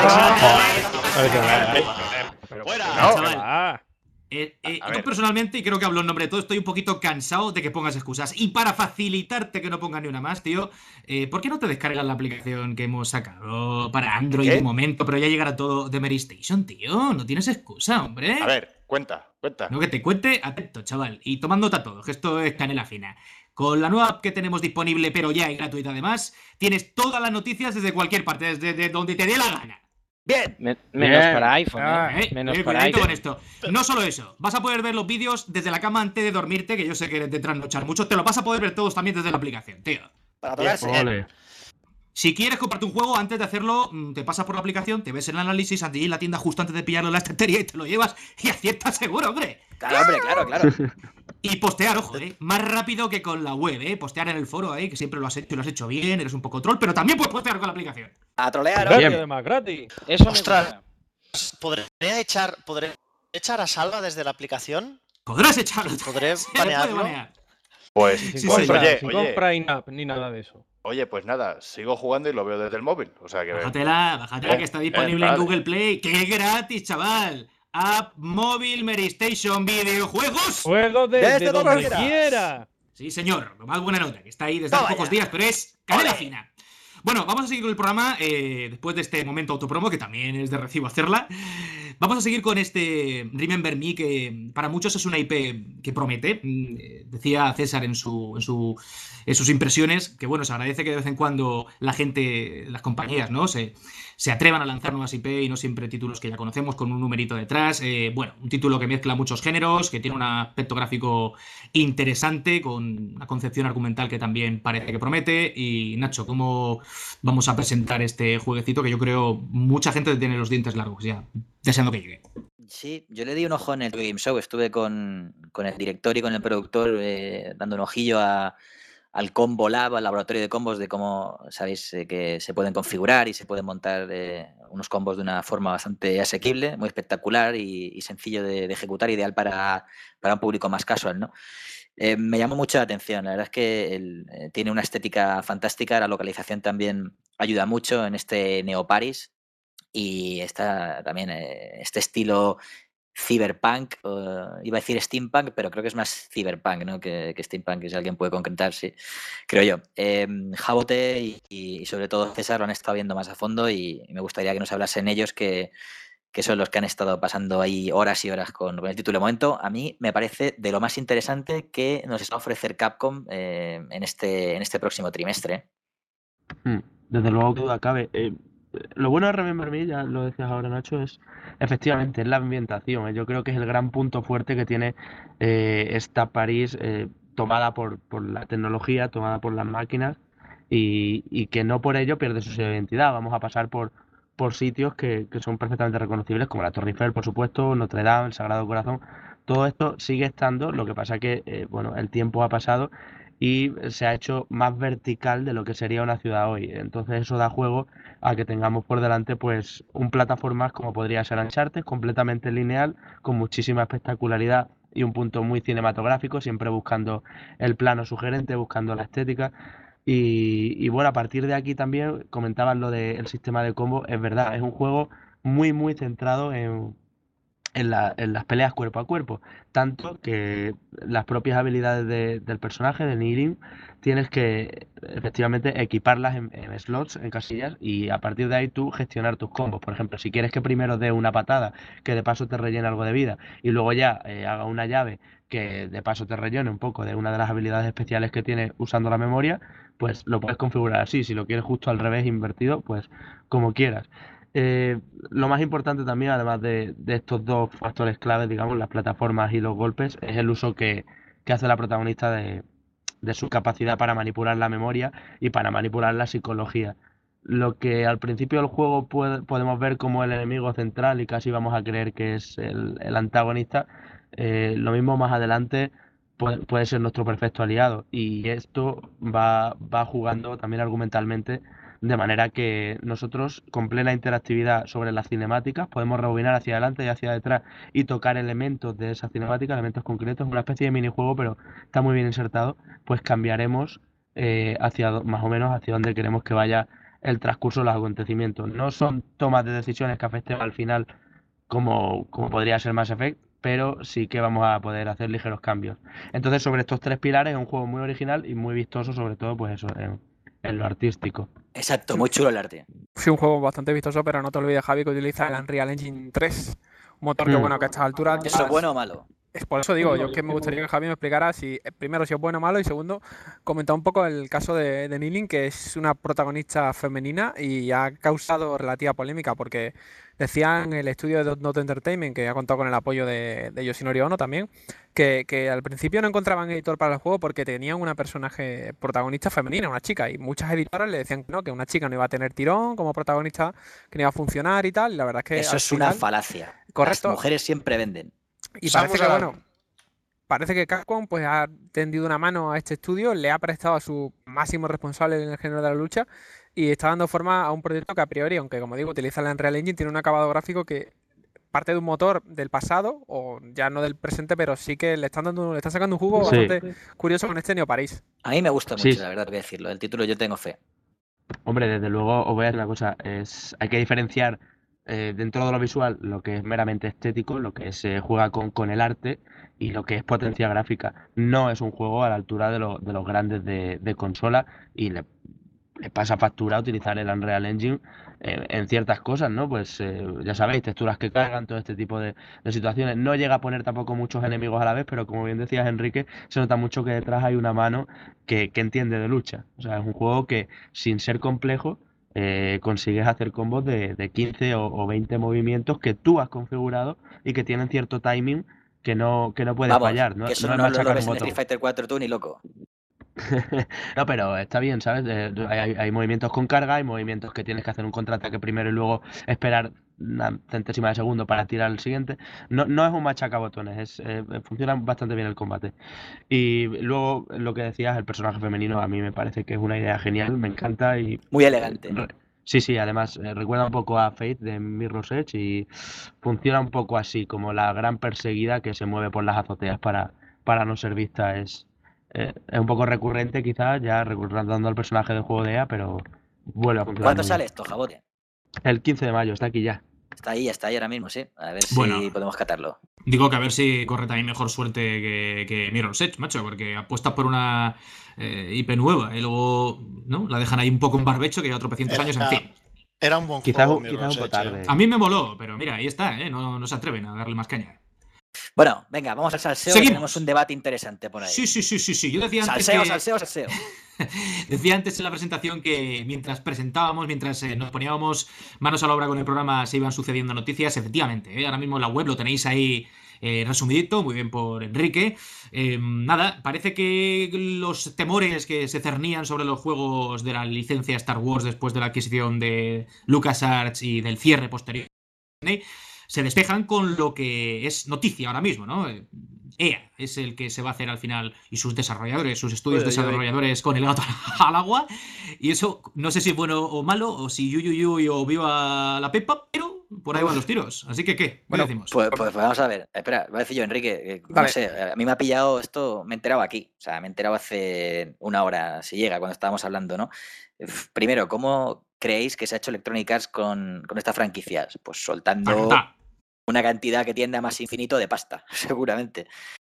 Pero fuera. no, Chaval. que va. Eh, eh, A yo ver. personalmente, y creo que hablo en nombre de todo, estoy un poquito cansado de que pongas excusas. Y para facilitarte que no pongas ni una más, tío, eh, ¿por qué no te descargas la aplicación que hemos sacado para Android ¿Qué? de momento, pero ya llegará todo de Mary Station, tío? No tienes excusa, hombre. A ver, cuenta, cuenta. No, que te cuente, atento, chaval. Y tomando nota todo, que esto es canela fina. Con la nueva app que tenemos disponible, pero ya y gratuita además, tienes todas las noticias desde cualquier parte, desde de donde te dé la gana. Bien. Me- menos Bien. para iPhone, Ah, ¿eh? Eh, Menos eh, para cuidadito iPhone. con esto. No solo eso, vas a poder ver los vídeos desde la cama antes de dormirte, que yo sé que eres de trasnochar mucho, te lo vas a poder ver todos también desde la aplicación, tío. Para tocarse. Ole. Si quieres comprarte un juego, antes de hacerlo, mm, te pasas por la aplicación, te ves el análisis allí en la tienda justo antes de pillarlo en la estantería y te lo llevas y aciertas seguro, hombre. Claro, hombre, claro, claro. Y postear, ojo, eh, más rápido que con la web, eh, postear en el foro ahí, que siempre lo has hecho y lo has hecho bien, eres un poco troll, pero también puedes postear con la aplicación. A trolear, Gratis, hombre. además, gratis. Eso me Ostras. gusta. ¿Podré echar, podré echar a Salva desde la aplicación? Podrás echarlo. ¿Podré Se le puede banearlo? banear. Pues, Sin, Sí, pues, señor. oye, sin oye, compra in-app ni nada de eso. oye, pues nada, sigo jugando y lo veo desde el móvil. O sea que. Bájatela, bájatela, Bien, que está bien, disponible en vale. Google Play. ¡Qué gratis, chaval! App móvil, Mary Station, videojuegos. Juegos de, Desde de donde donde quieras. quiera. Sí, señor, lo más buena nota, que está ahí desde hace Toma pocos ya. días, pero es canela Ole. fina. Bueno, vamos a seguir con el programa eh, después de este momento autopromo, que también es de recibo hacerla. Vamos a seguir con este Remember Me, que para muchos es una I P que promete. Mm, eh, Decía César en, su, en, su, en sus impresiones que, bueno, se agradece que de vez en cuando la gente, las compañías, ¿no? Se, se atrevan a lanzar nuevas I P y no siempre títulos que ya conocemos con un numerito detrás. Eh, bueno, un título que mezcla muchos géneros, que tiene un aspecto gráfico interesante, con una concepción argumental que también parece que promete. Y Nacho, ¿cómo vamos a presentar este jueguecito que yo creo mucha gente tiene los dientes largos ya, deseando que llegue? Sí, yo le di un ojo en el Game Show. Estuve con, con el director y con el productor eh, dando un ojillo a, al Combo Lab, al laboratorio de combos, de cómo sabéis eh, que se pueden configurar y se pueden montar eh, unos combos de una forma bastante asequible, muy espectacular y, y sencillo de, de ejecutar, ideal para, para un público más casual, ¿no? Eh, me llamó mucho la atención, la verdad es que el, eh, tiene una estética fantástica, la localización también ayuda mucho en este Neo Paris y está también eh, este estilo cyberpunk, uh, iba a decir steampunk, pero creo que es más cyberpunk, ¿no? que, que steampunk, que si alguien puede concretar, sí, creo yo. Eh, Jabote y, y sobre todo César lo han estado viendo más a fondo y, y me gustaría que nos hablasen ellos, que, que son los que han estado pasando ahí horas y horas con, con el título. De momento, a mí me parece de lo más interesante que nos está a ofrecer Capcom eh, en, este, en este próximo trimestre. Mm, Desde luego que duda cabe. Eh, lo bueno de Remember Me, ya lo decías ahora, Nacho, es efectivamente es la ambientación. eh. Yo creo que es el gran punto fuerte que tiene eh, esta París eh, tomada por, por la tecnología, tomada por las máquinas y, y que no por ello pierde su identidad. Vamos a pasar por, por sitios que, que son perfectamente reconocibles, como la Torre Eiffel, por supuesto, Notre Dame, el Sagrado Corazón. Todo esto sigue estando, lo que pasa que eh, bueno, el tiempo ha pasado y se ha hecho más vertical de lo que sería una ciudad hoy. Entonces eso da juego a que tengamos por delante pues un plataformas como podría ser Uncharted, completamente lineal, con muchísima espectacularidad y un punto muy cinematográfico, siempre buscando el plano sugerente, buscando la estética. Y, y bueno, a partir de aquí también comentaban lo del sistema de combo, es verdad, es un juego muy muy centrado en, en, la- en las peleas cuerpo a cuerpo. Tanto que las propias habilidades de- del personaje, de Nihilim, tienes que efectivamente equiparlas en, en slots, en casillas, y a partir de ahí tú gestionar tus combos. Por ejemplo, si quieres que primero dé una patada, que de paso te rellene algo de vida, y luego ya eh, haga una llave que de paso te rellene un poco de una de las habilidades especiales que tiene usando la memoria, pues lo puedes configurar así. Si lo quieres justo al revés, invertido, pues como quieras. Eh, lo más importante también, además de, de estos dos factores claves, digamos, las plataformas y los golpes, es el uso que, que hace la protagonista de, de su capacidad para manipular la memoria y para manipular la psicología. Lo que al principio del juego puede- podemos ver como el enemigo central y casi vamos a creer que es el, el antagonista, eh, lo mismo más adelante puede, puede ser nuestro perfecto aliado. Y esto va, va jugando también argumentalmente de manera que nosotros, con plena interactividad sobre las cinemáticas, podemos rebobinar hacia adelante y hacia detrás y tocar elementos de esa cinemática, elementos concretos, una especie de minijuego, pero está muy bien insertado, pues cambiaremos eh, hacia do- más o menos hacia donde queremos que vaya el transcurso de los acontecimientos. No son tomas de decisiones que afecten al final como, como podría ser Mass Effect, pero sí que vamos a poder hacer ligeros cambios. Entonces, sobre estos tres pilares, es un juego muy original y muy vistoso, sobre todo, pues eso, en, en lo artístico. Exacto, muy chulo el arte. Sí, un juego bastante vistoso, pero no te olvides, Javi, que utiliza el Unreal Engine tres, un motor que, Mm. bueno, que a estas alturas ya ¿Eso es bueno o malo? es por eso digo, yo es que me gustaría que Javi me explicara si, eh, primero, si es bueno o malo, y segundo, comentar un poco el caso de, de Nihilim, que es una protagonista femenina y ha causado relativa polémica, porque decían el estudio de Dot Not Entertainment, que ha contado con el apoyo de, de Yoshinori Ono también, que, que al principio no encontraban editor para el juego porque tenían una personaje protagonista femenina, una chica, y muchas editoras le decían que no, que una chica no iba a tener tirón como protagonista, que no iba a funcionar y tal, y la verdad es que Eso al es una final, falacia. correcto, Las mujeres siempre venden. y Samus parece que, a la- bueno, parece que Capcom pues ha tendido una mano a este estudio, le ha prestado a su máximo responsable en el género de la lucha y está dando forma a un proyecto que a priori, aunque como digo, utiliza la Unreal Engine, tiene un acabado gráfico que parte de un motor del pasado, o ya no del presente, pero sí que le están dando, le están sacando un jugo Sí. bastante curioso con este Neo París. A mí me gusta Sí. mucho, la verdad, voy a decirlo. El título yo tengo fe. Hombre, desde luego os voy a decir una cosa, es, hay que diferenciar eh, dentro de lo visual lo que es meramente estético, lo que se juega con, con el arte y lo que es potencia gráfica. No es un juego a la altura de, lo- de los grandes de, de consola y le, le pasa factura utilizar el Unreal Engine en, en ciertas cosas, ¿no? Pues eh, ya sabéis, texturas que cargan, todo este tipo de, de situaciones. No llega a poner tampoco muchos enemigos a la vez, pero como bien decías, Enrique, se nota mucho que detrás hay una mano que, que entiende de lucha. O sea, es un juego que, sin ser complejo, eh, consigues hacer combos de, de quince o, o veinte movimientos que tú has configurado y que tienen cierto timing que no, que no puede Vamos, fallar. No, que eso no es no lo machacar ves un en botón. Street Fighter cuatro tú ni loco. No, pero está bien, ¿sabes? Eh, hay, hay- hay movimientos con carga, hay movimientos que tienes que hacer un contraataque primero y luego esperar una centésima de segundo para tirar el siguiente. No, no es un machacabotones, es, eh, funciona bastante bien el combate. Y luego, lo que decías, el personaje femenino a mí me parece que es una idea genial, me encanta y... Muy elegante. re- Sí, sí, además eh, recuerda un poco a Faith de Mirror's Edge y funciona un poco así, como la gran perseguida que se mueve por las azoteas para, para no ser vista. Es, eh, es un poco recurrente quizás, ya recordando al personaje del juego de E A, pero vuelve a funcionar ¿Cuándo muy sale bien. esto, Jabote? El quince de mayo, está aquí ya. Está ahí, está ahí ahora mismo, sí. A ver si Bueno. podemos catarlo. Digo que a ver si corre también mejor suerte que, que Mirror's Edge, macho, porque apuestas por una eh, I P nueva y luego ¿no? la dejan ahí un poco en barbecho que lleva tropecientos años, en Era, fin. era un buen Quizás juego. un- quizás Mirror's un poco Edge, tarde. ¿eh? A mí me moló, pero mira, ahí está, ¿eh? no, no se atreven a darle más caña. Bueno, venga, vamos al salseo. que Seguimos. Tenemos un debate interesante por ahí. Sí, sí, sí, sí, sí. Yo decía antes Salseo, que- salseo, salseo. Decía antes en la presentación que mientras presentábamos, mientras eh, nos poníamos manos a la obra con el programa, se iban sucediendo noticias. Efectivamente, ¿eh? Ahora mismo en la web lo tenéis ahí eh, resumidito, muy bien por Enrique. Eh, nada, parece que los temores que se cernían sobre los juegos de la licencia Star Wars después de la adquisición de LucasArts y del cierre posterior ¿eh? se despejan con lo que es noticia ahora mismo, ¿no? Eh, E A es el que se va a hacer al final y sus desarrolladores, sus estudios Uy, uy, uy. desarrolladores con el gato al agua. Y eso no sé si es bueno o malo, o si yu, yu, yu, o viva la Pepa, pero por ahí van los tiros. Así que, ¿qué? ¿Qué Bueno, decimos? Pues, pues vamos a ver. Espera, voy a decir yo, Enrique. que, no Dale. sé, a mí me ha pillado esto, me he enterado aquí. O sea, me he enterado hace una hora, si llega, cuando estábamos hablando, ¿no? Uf, Primero, ¿cómo creéis que se ha hecho Electronic Arts con, con esta franquicia? Pues soltando Patata. una cantidad que tiende a más infinito de pasta, seguramente.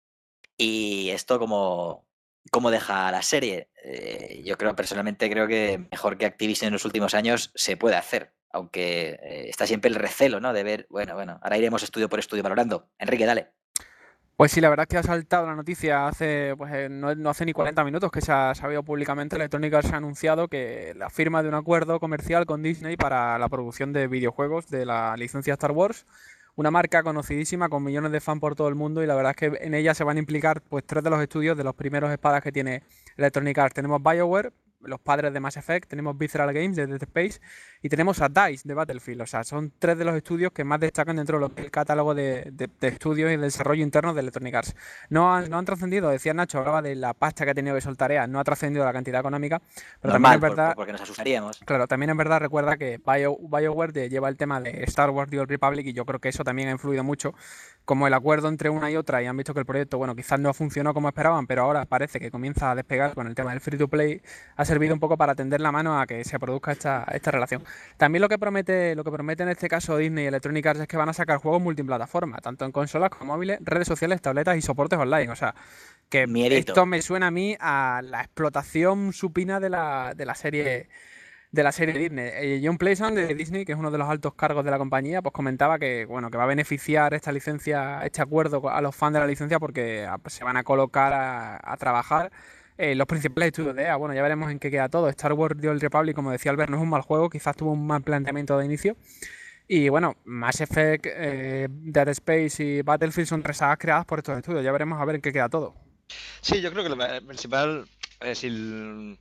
Y esto como, como deja la serie. Eh, yo creo, personalmente, creo que mejor que Activision en los últimos años se puede hacer. Aunque eh, está siempre el recelo, ¿no? De ver, bueno, bueno, ahora iremos estudio por estudio valorando. Enrique, dale. Pues sí, la verdad es que ha saltado la noticia hace, pues eh, no, no hace ni cuarenta minutos que se ha sabido públicamente. Electronic Arts ha anunciado que la firma de un acuerdo comercial con Disney para la producción de videojuegos de la licencia Star Wars. Una marca conocidísima con millones de fans por todo el mundo, y la verdad es que en ella se van a implicar pues tres de los estudios de los primeros espadas que tiene Electronic Arts. Tenemos BioWare, los padres de Mass Effect, tenemos Visceral Games de Dead Space y tenemos a DICE de Battlefield. O sea, son tres de los estudios que más destacan dentro del catálogo de, de, de estudios y de desarrollo interno de Electronic Arts. No han, no han trascendido, decía Nacho, hablaba de la pasta que ha tenido que soltar E A, no ha trascendido la cantidad económica, pero Normal, también es verdad... por, porque nos asustaríamos. Claro, también es verdad, recuerda que Bio, BioWare de, lleva el tema de Star Wars The Old Republic, y yo creo que eso también ha influido mucho, como el acuerdo entre una y otra, y han visto que el proyecto, bueno, quizás no funcionó como esperaban, pero ahora parece que comienza a despegar con el tema del free to play, ha servido un poco para atender la mano a que se produzca esta, esta relación. También lo que promete lo que promete en este caso Disney y Electronic Arts es que van a sacar juegos multiplataforma, tanto en consolas como móviles, redes sociales, tabletas y soportes online. O sea, que Miedito. Esto me suena a mí a la explotación supina de la, de la serie de la serie Disney. Eh, John Playson de Disney, que es uno de los altos cargos de la compañía, pues comentaba que bueno que va a beneficiar esta licencia, este acuerdo a los fans de la licencia, porque pues, se van a colocar a, a trabajar eh, los principales estudios de E A. Bueno, ya veremos en qué queda todo. Star Wars The Old Republic, como decía Albert, no es un mal juego, quizás tuvo un mal planteamiento de inicio. Y bueno, Mass Effect, eh, Dead Space y Battlefield son tres sagas creadas por estos estudios. Ya veremos a ver en qué queda todo. Sí, yo creo que lo principal es decir,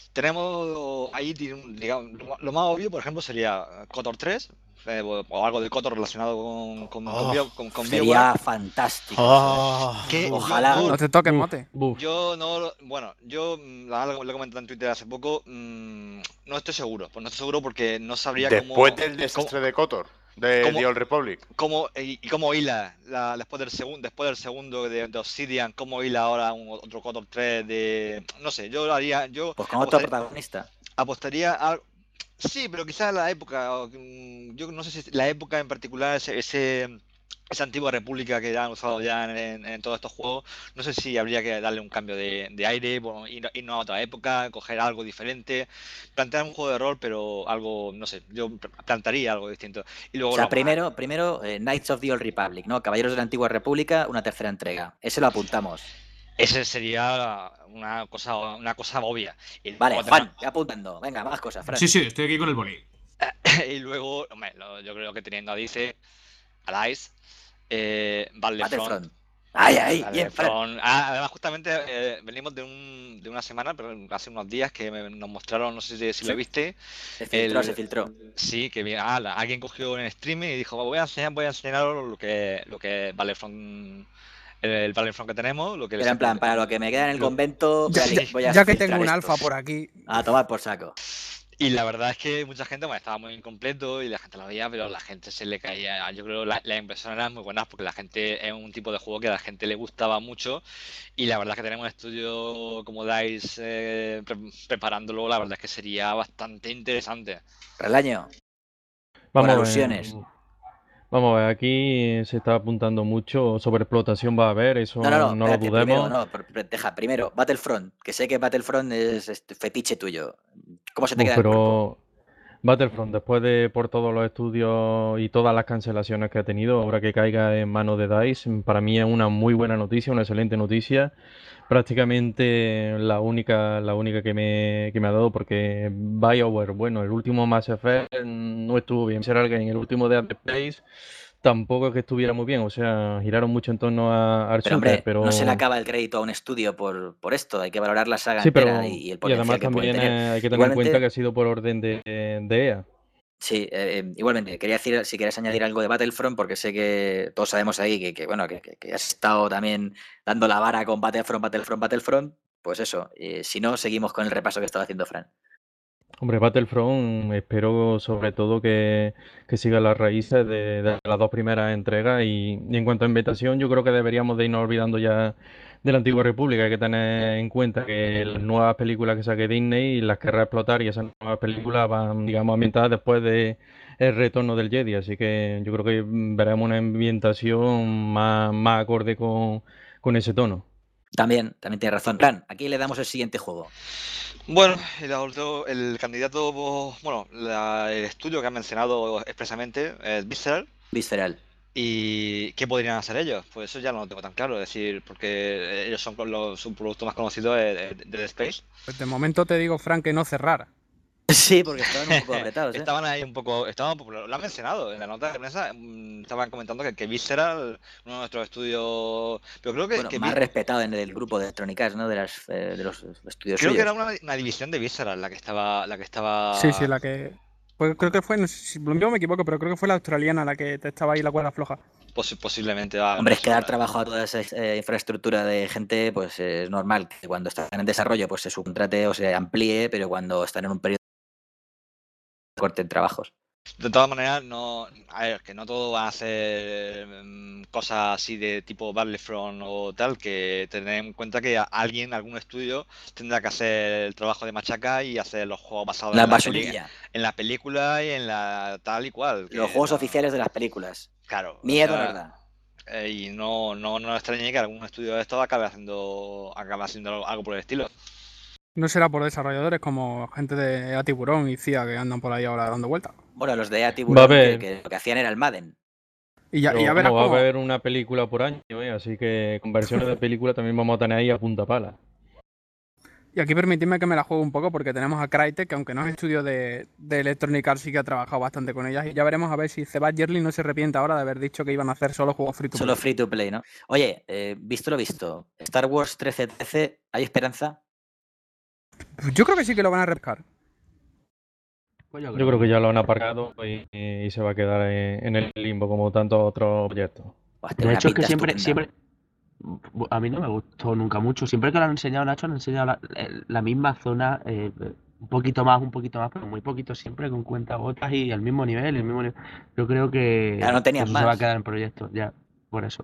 tenemos ahí, digamos, lo más obvio, por ejemplo, sería KOTOR tres, eh, o algo de KOTOR relacionado con, con, Oh, con, Bio, con, con sería BioWare. fantástico. Oh, Que ojalá. yo, No te toques, Buf, mote. buf. yo no, bueno, yo mm, la- lo he comentado en Twitter hace poco, mmm, no estoy seguro, pues no estoy seguro porque no sabría Después cómo, del cómo, desastre de KOTOR, de cómo- The Old Republic. cómo- y, y cómo hila la, después del segundo, después del segundo de, de Obsidian, cómo hila ahora un, otro KOTOR tres de, no sé, yo lo haría, yo Pues con otro apostaría, protagonista. apostaría a, sí, pero quizás la época, o, mm, yo no sé si la época en particular, ese, ese- esa antigua república que ya han usado ya en, en- en todos estos juegos, no sé si habría que darle un cambio de, de aire, bueno, ir, irnos a otra época, coger algo diferente, plantear un juego de rol, pero algo, no sé, yo plantaría algo distinto. Y O luego sea, lo- primero, primero eh, Knights of the Old Republic, ¿no? Caballeros de la Antigua República, una tercera entrega. Ese lo apuntamos. ese sería una cosa, una cosa obvia. Y Vale, luego Juan, ve apuntando. Venga, más cosas, Fran. Sí, sí, estoy aquí con el boli. y luego, hombre, lo- yo creo que teniendo a Dice, a Dice, eh, Battlefront. Battlefront. Ay, ay, bien, Fran. Battlefront. Ah, además, justamente eh, venimos de, un, de una semana, pero hace unos días que me- nos mostraron, no sé si, si lo Sí. viste. Se filtró, el- se filtró. Sí, que vi- ah, la- alguien cogió en streaming y dijo, voy a enseñar, voy a enseñaros lo que, lo que Battlefront, el, el Battlefront que tenemos, lo que Era en plan, para lo que me queda en el lo- convento, Ya, voy a- ya- voy a ya que filtrar tengo un esto. alfa por aquí. A tomar por saco. Y la verdad es que mucha gente, bueno, estaba muy incompleto y la gente lo veía, pero la gente se le caía. Yo creo que la- las impresiones eran muy buenas porque la gente es un tipo de juego que a la gente le gustaba mucho. Y la verdad es que tenemos un estudio como DICE eh, pre- preparándolo, la verdad es que sería bastante interesante. Relaño, Vamos a ver, alusiones. vamos a ver, aquí se está apuntando mucho, sobreexplotación va a haber, eso No, no, no, no lo espérate, dudemos. primero, no, pr- pr- deja, primero, Battlefront, que sé que Battlefront es, es fetiche tuyo. ¿Cómo se te Uf, queda el cuerpo? pero Battlefront, después de por todos los estudios y todas las cancelaciones que ha tenido, ahora que caiga en manos de DICE, para mí es una muy buena noticia, una excelente noticia. Prácticamente la única, la única que me, que me ha dado, porque BioWare, bueno, el último Mass Effect no estuvo bien. Visceral Games, el último de Dead Space, tampoco es que estuviera muy bien. O sea, giraron mucho en torno a, al Pero shooter, hombre, pero no se le acaba el crédito a un estudio por, por esto, hay que valorar la saga sí, entera pero y, y el y potencial además que pueden también tener. eh, hay que tener en cuenta Igualmente, que ha sido por orden de, de E A. sí, eh, igualmente, quería decir si quieres añadir algo de Battlefront, porque sé que todos sabemos ahí que, que, bueno, que, que- que has estado también dando la vara con Battlefront, Battlefront, Battlefront. Pues eso, eh, si no, seguimos con el repaso que estaba haciendo Fran. Hombre, Battlefront, espero sobre todo que, que siga las raíces de, de las dos primeras entregas y, y en cuanto a ambientación, yo creo que deberíamos de irnos olvidando ya de la Antigua República. Hay que tener en cuenta que las nuevas películas que saque Disney las querrá explotar y esas nuevas películas van, digamos, ambientadas después de el retorno del Jedi, así que yo creo que veremos una ambientación más, más acorde con, con ese tono. También, también tiene razón. Plan, aquí le damos el siguiente juego. Bueno, el, auto- el candidato, bueno, la- el estudio que han mencionado expresamente es Visceral. Visceral. ¿Y qué podrían hacer ellos? Pues eso ya no lo tengo tan claro, es decir, porque ellos son los, su producto más conocido de, de, de Dead Space. Pues de momento te digo, Frank, que no cerrar. Sí, porque estaban un poco apretados, ¿eh? Estaban ahí un poco, estaban, lo han mencionado en la nota de prensa, mm, estaban comentando que, que Visceral, uno de nuestros estudios, pero creo que, Bueno, que más Vi- respetado en el grupo de Electronic Arts, ¿no? De, las, eh, de los estudios creo que suyos. era una, una división de Visceral la que estaba, la que estaba. Sí, sí, la que... Pues creo que fue, no sé si yo me equivoco, pero creo que fue la australiana la que te estaba ahí la cuerda floja. Posi- posiblemente va. Hombre, no es que sé, dar trabajo a toda esa eh, infraestructura de gente, pues eh, es normal que cuando están en desarrollo pues se subcontrate o se amplíe, pero cuando están en un periodo corten trabajos. De todas maneras, no, a ver, que no todo va a ser mm, cosas así de tipo Battlefront o tal, que tener en cuenta que a- alguien, algún estudio, tendrá que hacer el trabajo de machaca y hacer los juegos basados La en la, peli- basurilla. en la película y en la tal y cual. que Los juegos no- oficiales de las películas. Claro. o Miedo sea, nos da. eh, y no, no, no extrañe que algún estudio de estos acabe haciendo, acabe haciendo algo por el estilo. No será por desarrolladores como gente de A Tiburón y C I A que andan por ahí ahora dando vueltas. Bueno, los de A Va a Tiburón que, haber- que lo que hacían era el Madden. Y ya, y ya Pero verás vamos, va cómo... a haber una película por año, ¿eh? Así que con versiones de película también vamos a tener ahí a punta pala. Y aquí permitidme que me la juegue un poco porque tenemos a Crytek, que aunque no es estudio de, de Electronic Arts, sí que ha trabajado bastante con ellas. Y ya veremos a ver si Seba Yerli no se arrepiente ahora de haber dicho que iban a hacer solo juegos free to play. Solo free to play, ¿no? Oye, eh, visto lo visto, Star Wars trece trece, ¿hay esperanza? Yo creo que sí que lo van a repescar. Pues Yo creo que ya lo han aparcado y, y se va a quedar en, en el limbo como tantos otros proyectos. Buah, tiene De una hecho, es que pinta siempre, estupenda. siempre. A mí no me gustó nunca mucho. Siempre que lo han enseñado, Nacho, han enseñado la, la misma zona, eh, un poquito más, un poquito más, pero muy poquito siempre, con cuentagotas y al mismo nivel. El mismo nivel. Yo creo que, Ya no tenían que eso se va a más. quedar en proyecto, ya, por eso.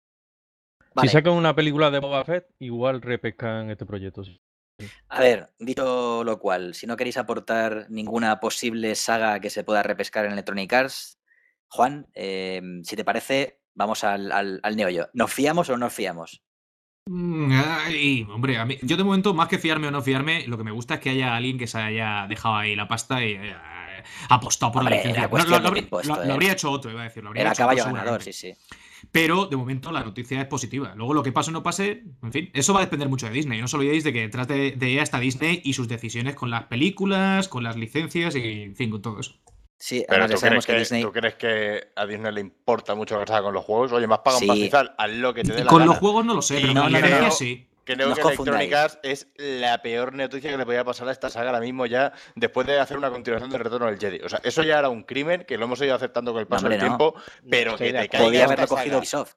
Vale. Si sacan una película de Boba Fett, igual repescan este proyecto. Sí. A ver, dicho lo cual, si no queréis aportar ninguna posible saga que se pueda repescar en Electronic Arts, Juan, eh, si te parece, vamos al, al, al neollo. ¿Nos fiamos o no nos fiamos? Mm, ay, hombre, a mí, yo de momento, más que fiarme o no fiarme, lo que me gusta es que haya alguien que se haya dejado ahí la pasta y haya apostado por Hombre, la licencia. era No, cuestión lo, de lo habría- tiempo lo- esto, lo ¿eh? habría hecho otro, iba a decir. Lo habría Era hecho caballo otro ganador, seguramente. sí, sí. Pero de momento la noticia es positiva. Luego lo que pase o no pase, en fin, eso va a depender mucho de Disney. No os olvidéis de que detrás de, de ella está Disney y sus decisiones con las películas, con las licencias y, en fin, con todo eso. Sí, Pero además ¿tú ya sabemos crees, que, que, Disney... ¿tú crees que a Disney le importa mucho lo que pasa con los juegos? Oye, más pagan Sí. pastizal, haz lo que te dé la Con gana. los juegos no lo sé, Y pero no, con no, no, licencias no. sí. Creo No os que Electronic confundáis. Arts es la peor noticia que le podía pasar a esta saga ahora mismo ya, después de hacer una continuación del Retorno del Jedi. O sea, eso ya era un crimen que lo hemos ido aceptando con el paso hombre, del no. tiempo, pero Estoy que de te acuerdo. caiga Podía esta haberlo cogido saga. Ubisoft.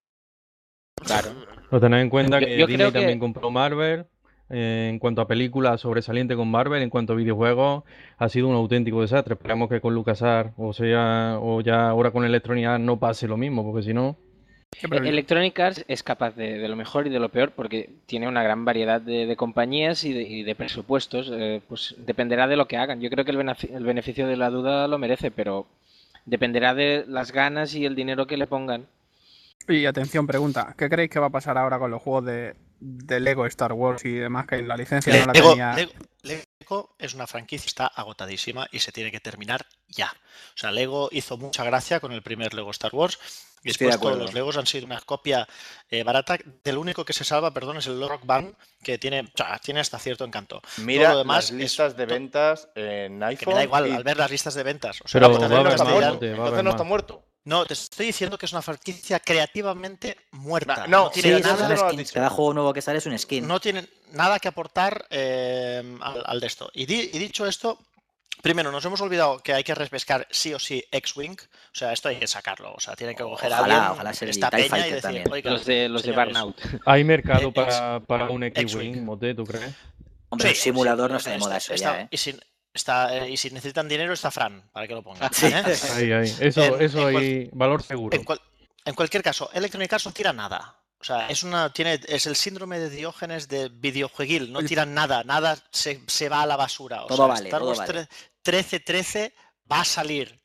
Claro. Pero tened en cuenta Yo- que yo Disney creo que- también compró Marvel. Eh, en cuanto a películas, sobresaliente con Marvel. En cuanto a videojuegos, ha sido un auténtico desastre. Esperamos que con LucasArts, o sea, o ya ahora con Electronic Arts, no pase lo mismo, porque si no. Sí, pero- Electronic Arts es capaz de, de lo mejor y de lo peor porque tiene una gran variedad de, de compañías y de, y de presupuestos. Eh, pues dependerá de lo que hagan. Yo creo que el, benefi- el beneficio de la duda lo merece, pero dependerá de las ganas y el dinero que le pongan. Y atención, pregunta. ¿Qué creéis que va a pasar ahora con los juegos de, de Lego Star Wars y demás que la licencia no la Lego, tenía? Lego- Lego es una franquicia que está agotadísima y se tiene que terminar ya. O sea, Lego hizo mucha gracia con el primer Lego Star Wars y Estoy de después todos acuerdo. los Legos han sido una copia eh, barata. Del único que se salva, perdón, es el Rock Band, que tiene, o sea, tiene hasta cierto encanto. Mira Todo lo demás las es listas de to- ventas en iPhone. Que me da igual y- al ver las listas de ventas. O sea, Pero la entonces va a no haber está más, muerto. Monte, va a Entonces haber no está más. muerto. no, te estoy diciendo que es una franquicia creativamente muerta. Na- no, Sí, tiene sí, son eso nada, no lo has skins. dicho. Cada juego nuevo que sale es un skin. no tienen nada que aportar eh, al, al de esto. Y, di- y dicho esto, primero, nos hemos olvidado que hay que repescar sí o sí X-Wing. O sea, esto hay que sacarlo. O sea, tiene que coger a Ojalá, alguien ojalá ser el esta TIE peña y Fighter decir, también. oiga, Los de los de señores, Burnout. Hay mercado Eh, para, para un X-Wing. X-Wing, Mote, ¿tú crees? Hombre, un sí, simulador sí, no está de moda está- eso ya, está- ¿eh? Y si, está, eh, y si necesitan dinero, está Fran, para que lo pongan. Sí. ¿eh? Ahí, ahí. Eso, En- eso en cual- hay valor seguro. En, cual- en cualquier caso, Electronic Arts no tira nada. O sea, es una tiene es el síndrome de Diógenes de videojueguil. No tiran nada, nada se, se va a la basura. O Todo sea, vale, Star todo Wars vale. trece trece va a salir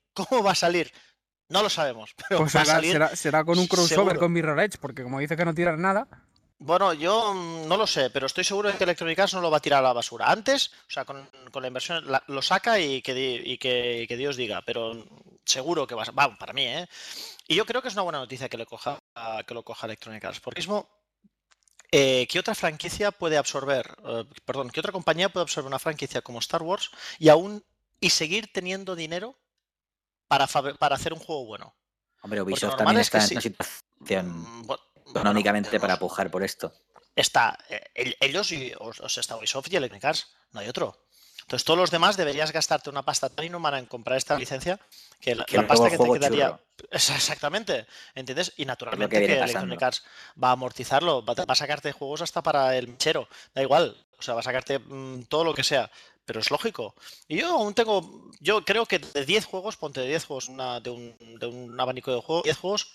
¿Cómo va a salir? No lo sabemos, pero Pues va a será, salir será, será con un crossover seguro. con Mirror Edge, porque como dice que no tiran nada. Bueno, yo mm, no lo sé, pero estoy seguro de que Electronic Arts no lo va a tirar a la basura. Antes, o sea, con, con la inversión la- lo saca y que, di- y que, que Dios diga, pero seguro que va a... Va, para mí, ¿eh? Y yo creo que es una buena noticia que, le coja, que lo coja Electronic Arts, porque mismo, eh, ¿qué otra franquicia puede absorber, eh, perdón, qué otra compañía puede absorber una franquicia como Star Wars y aún y seguir teniendo dinero para, fabri- para hacer un juego bueno? Hombre, Porque Ubisoft normal también es que está en sí. una situación Mm, bu- económicamente tenemos- para pujar por esto. Está eh, el- ellos y os, os está Ubisoft y Electronic Arts, no hay otro. Entonces, todos los demás deberías gastarte una pasta tan inhumana en comprar esta licencia que la, Que la luego pasta el que te juego quedaría. churro. Es exactamente, ¿entiendes? Y Es lo naturalmente que que, viene Electronic pasando. Arts va a amortizarlo, va, a- va a sacarte juegos hasta para el mechero, da igual, o sea, va a sacarte mm, todo lo que sea, pero es lógico. Y yo aún tengo, yo creo que de diez juegos, ponte de diez juegos una- de, un, de un abanico de juegos, diez juegos,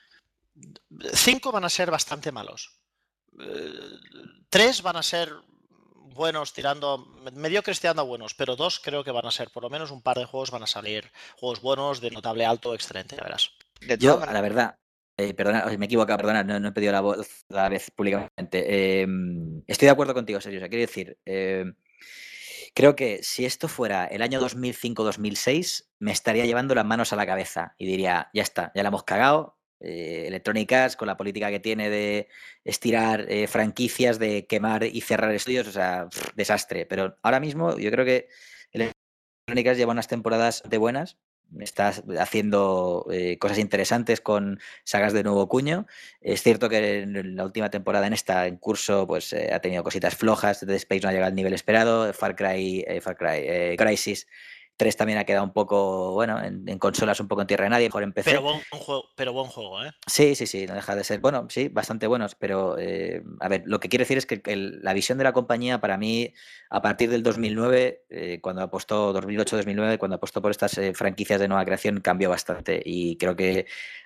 cinco van a ser bastante malos. Eh, tres van a ser buenos tirando, mediocres tirando a buenos, pero dos creo que van a ser, por lo menos un par de juegos van a salir juegos buenos de notable alto, excelente, ya verás. De todas Yo, maneras, la verdad, eh, perdona, me he equivocado, perdona, no, no he pedido la voz a la vez públicamente. Eh, estoy de acuerdo contigo, Sergio. O sea, quiero decir, eh, creo que si esto fuera el año dos mil cinco dos mil seis, me estaría llevando las manos a la cabeza y diría, ya está, ya la hemos cagado. Eh, Electronic Arts, con la política que tiene de estirar eh, franquicias, de quemar y cerrar estudios, o sea, pff, desastre. Pero ahora mismo yo creo que Electronic Arts lleva unas temporadas de buenas. Está haciendo eh, cosas interesantes con sagas de nuevo cuño. Es cierto que en la última temporada, en esta, en curso, pues eh, ha tenido cositas flojas. Dead Space no ha llegado al nivel esperado. Far Cry, eh, Far Cry eh, Crysis tres también ha quedado un poco, bueno, en, en consolas un poco en tierra de nadie, mejor en P C. Pero buen juego, pero buen juego, ¿eh? Sí, sí, sí, no deja de ser, bueno, sí, bastante buenos, pero eh, a ver, lo que quiero decir es que el- la visión de la compañía para mí, a partir del dos mil nueve, eh, cuando apostó, dos mil ocho dos mil nueve, cuando apostó por estas eh, franquicias de nueva creación, cambió bastante y creo que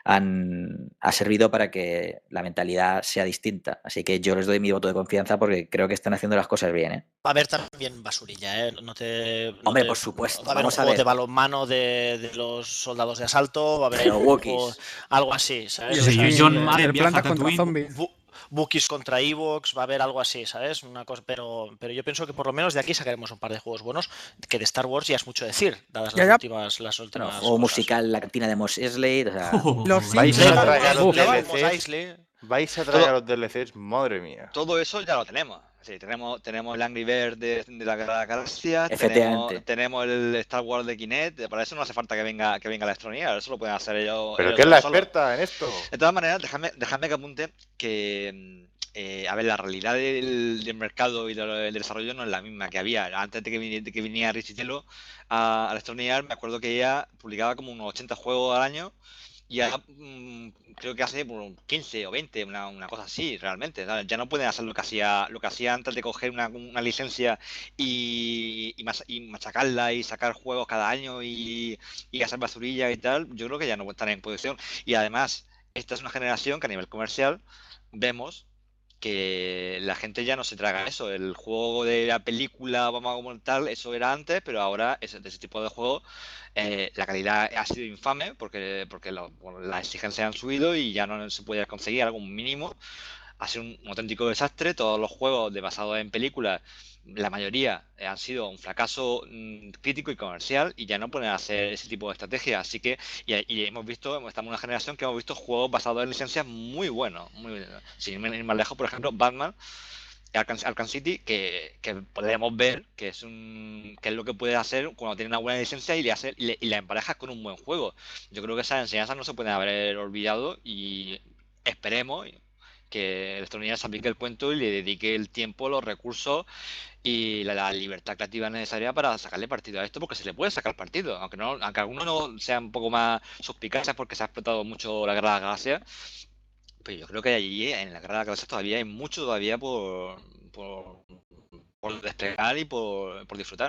han, ha servido para que la mentalidad sea distinta. Así que yo les doy mi voto de confianza porque creo que están haciendo las cosas bien, ¿eh? Va a haber también basurilla, ¿eh? No te, no Hombre, te- por supuesto, Va a haber vamos un a juego ver. de balonmano de, de los soldados de asalto, va a haber Pero un Wookiees. juego- algo así, ¿sabes? Y O Sí, sea, el, John y Madden el viaja a Planta contra Tatooine. zombies. Bu- Wookiees contra Ewoks, va a haber algo así, ¿sabes? Una cosa, pero, pero yo pienso que por lo menos de aquí sacaremos un par de juegos buenos, que de Star Wars ya es mucho decir, dadas Ya, las ya. últimas, las Bueno, últimas juego cosas. musical, la cantina de Mos Eisley, o sea, Los Vais Simpsons. a tragar los Lego, D L Mos Cs. Eisley. Vais a traer Todo- a los D L Cs, madre mía. todo eso ya lo tenemos. Sí, tenemos, tenemos el Angry Birds de, de la Guerra de las Galaxias, tenemos, Efectivamente. tenemos el Star Wars de Kinect, para eso no hace falta que venga, que venga la Electronic, eso lo pueden hacer ellos. Pero ellos ¿qué es la solos. experta en esto? De todas maneras, dejadme, dejadme que apunte que, eh, a ver, la realidad del, del mercado y del, del desarrollo no es la misma que había. Antes de que, vini- de que viniera Richie Tello a, a Electronic Arts, me acuerdo que ella publicaba como unos ochenta juegos al año. Y ahora mm, creo que hace por quince o veinte, una, una cosa así, realmente. ¿Sabes? Ya no pueden hacer lo que hacía lo que hacía antes de coger una, una licencia y, y, mas- y machacarla y sacar juegos cada año y, y hacer basurilla y tal. Yo creo que ya no están en posición. Y además, esta es una generación que a nivel comercial vemos que la gente ya no se traga eso. El juego de la película, vamos a como tal, eso era antes, pero ahora ese, de ese tipo de juegos eh, la calidad ha sido infame porque, porque lo- bueno, las exigencias han subido y ya no se puede conseguir algo mínimo. Ha sido un, un auténtico desastre. Todos los juegos de basados en películas, la mayoría eh, han sido un fracaso mm, crítico y comercial y ya no pueden hacer ese tipo de estrategia. Así que, y, y hemos visto, estamos en una generación que hemos visto juegos basados en licencias muy buenos, muy buenos. Sin ir más lejos, por ejemplo, Batman, Arkham, Arkham City, que, que podemos ver que es un que es lo que puedes hacer cuando tienes una buena licencia y le hace, y, le- y la emparejas con un buen juego. Yo creo que esas enseñanzas no se pueden haber olvidado y esperemos que Electronic Arts aplique el cuento y le dedique el tiempo, los recursos y la, la libertad creativa necesaria para sacarle partido a esto, porque se le puede sacar partido, aunque no, aunque algunos no sean un poco más suspicaces porque se ha explotado mucho la Guerra de las Galaxias, pero yo creo que allí en la Guerra de las Galaxias todavía hay mucho todavía por, por, por desplegar y por, por disfrutar.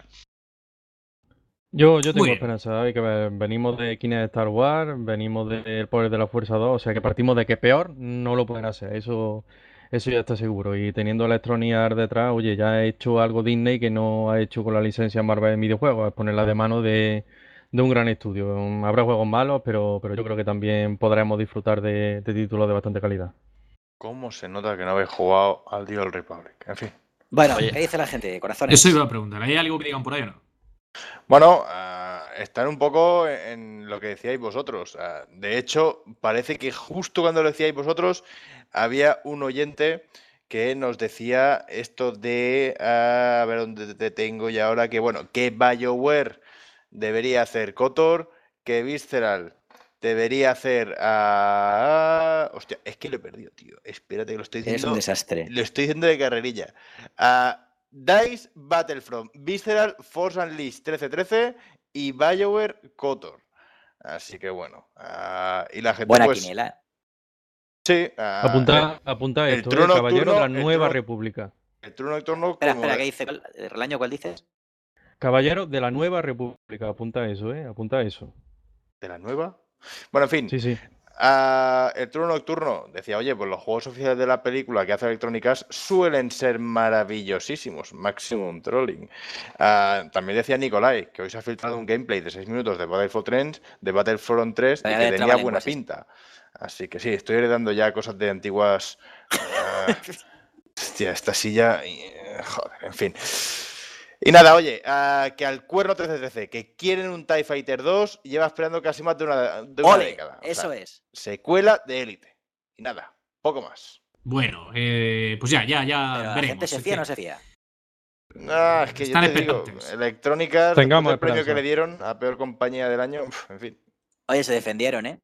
Yo, yo tengo Muy bien. esperanza, hay que ver, venimos de Kinect Star Wars, venimos del Poder de la Fuerza dos, o sea que partimos de que peor no lo pueden hacer, eso, eso ya está seguro. Y teniendo a Electronic Arts detrás, oye, ya ha hecho algo Disney que no ha hecho con la licencia Marvel en videojuegos, es ponerla de mano de, de un gran estudio. Habrá juegos malos, pero, pero yo creo que también podremos disfrutar de, de títulos de bastante calidad. ¿Cómo se nota que no habéis jugado al The Old Republic? En fin. Bueno, Oye. ¿qué dice la gente? Corazones. Eso iba a preguntar. ¿Hay algo que digan por ahí o no? Bueno, uh, están un poco en lo que decíais vosotros. Uh, de hecho, parece que justo cuando lo decíais vosotros, había un oyente que nos decía esto de, uh, a ver dónde te tengo y ahora, que bueno, que BioWare debería hacer KOTOR, que Visceral debería hacer a... Uh, hostia, es que lo he perdido, tío. Espérate que lo estoy diciendo. Es un desastre. Lo estoy diciendo de carrerilla. Uh, DICE Battlefront, Visceral, Force Unleashed trece trece y BioWare KOTOR. Así que bueno. Uh, y la gente Buena pues... quiniela. Sí. Uh, apunta apunta el esto, trono ¿eh? Caballero nocturno, de la el Nueva trono- República. El turno nocturno Espera, como... espera, ¿qué dice? ¿Cuál- ¿Relaño cuál dices? Caballero de la Nueva República. Apunta eso, ¿eh? Apunta eso. ¿De la nueva? Bueno, en fin. Sí, sí. Uh, el turno nocturno decía, oye, pues los juegos oficiales de la película que hace Electronic Arts suelen ser maravillosísimos. Maximum Trolling. Uh, también decía Nicolai que hoy se ha filtrado un gameplay de seis minutos de Battlefront tres, de Battlefront tres y Vaya que de tenía trabalenguas, buena sí. pinta. Así que sí, estoy heredando ya cosas de antiguas... uh, hostia, esta silla... eh, joder, en fin. Y nada, oye, uh, que al cuerno trece trece, que quieren un TIE Fighter dos, lleva esperando casi más de una, de una ¡Ole! década. O Eso sea, es. secuela de Élite. Y nada, poco más. Bueno, eh, pues ya, ya, ya Pero la veremos. gente se Es fía o que no se fía. Ah, es que Están yo te digo, expectantes. Electronic Arts, Tengamos después del premio que esperanza. le dieron a peor compañía del año, uf, en fin, Oye, se defendieron, ¿eh?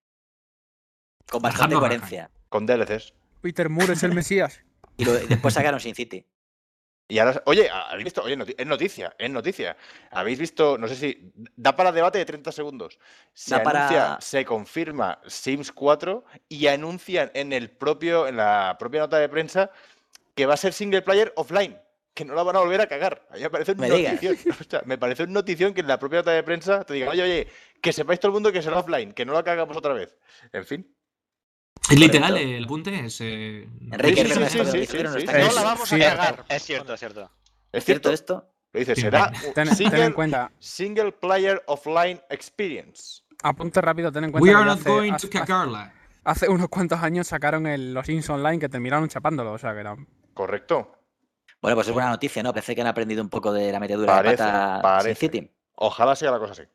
Con bastante Rajando rajan. coherencia. con D L Cs. Peter Moore es el Mesías. Y, lo- y después sacaron Sin City. Y ahora, oye, ¿habéis visto? Oye, noti- es noticia, es noticia. ¿Habéis visto? No sé si da para debate de treinta segundos. Se Da para- anuncia, se confirma Sims cuatro y anuncian en el propio, en la propia nota de prensa que va a ser single player offline, que no la van a volver a cagar. A mí me parece un Me digas. notición. O sea, me parece un notición que en la propia nota de prensa te digan, oye, oye, que sepáis todo el mundo que será offline, que no la cagamos otra vez. En fin. ¿Es literal Correcto. el apunte? Es, eh, Enrique, Sí, sí, es verdad, sí, esto sí, lo sí, dijeron, sí, no está sí. en No eso. la vamos a Sí, cagar. Es cierto, es cierto. Es ¿Es cierto cierto. esto? Lo dice, Sí, será bueno. un Ten, ten single, en cuenta, single player offline experience. apunte rápido, ten en cuenta We que are ya not hace, going to hace- cagarla. hace unos cuantos años sacaron el, los Sims Online que terminaron chapándolo, o sea que era... Correcto. Bueno, pues es buena noticia, ¿no? Parece que han aprendido un poco de la metedura Parece, de pata Sin parece. City. Ojalá sea la cosa así.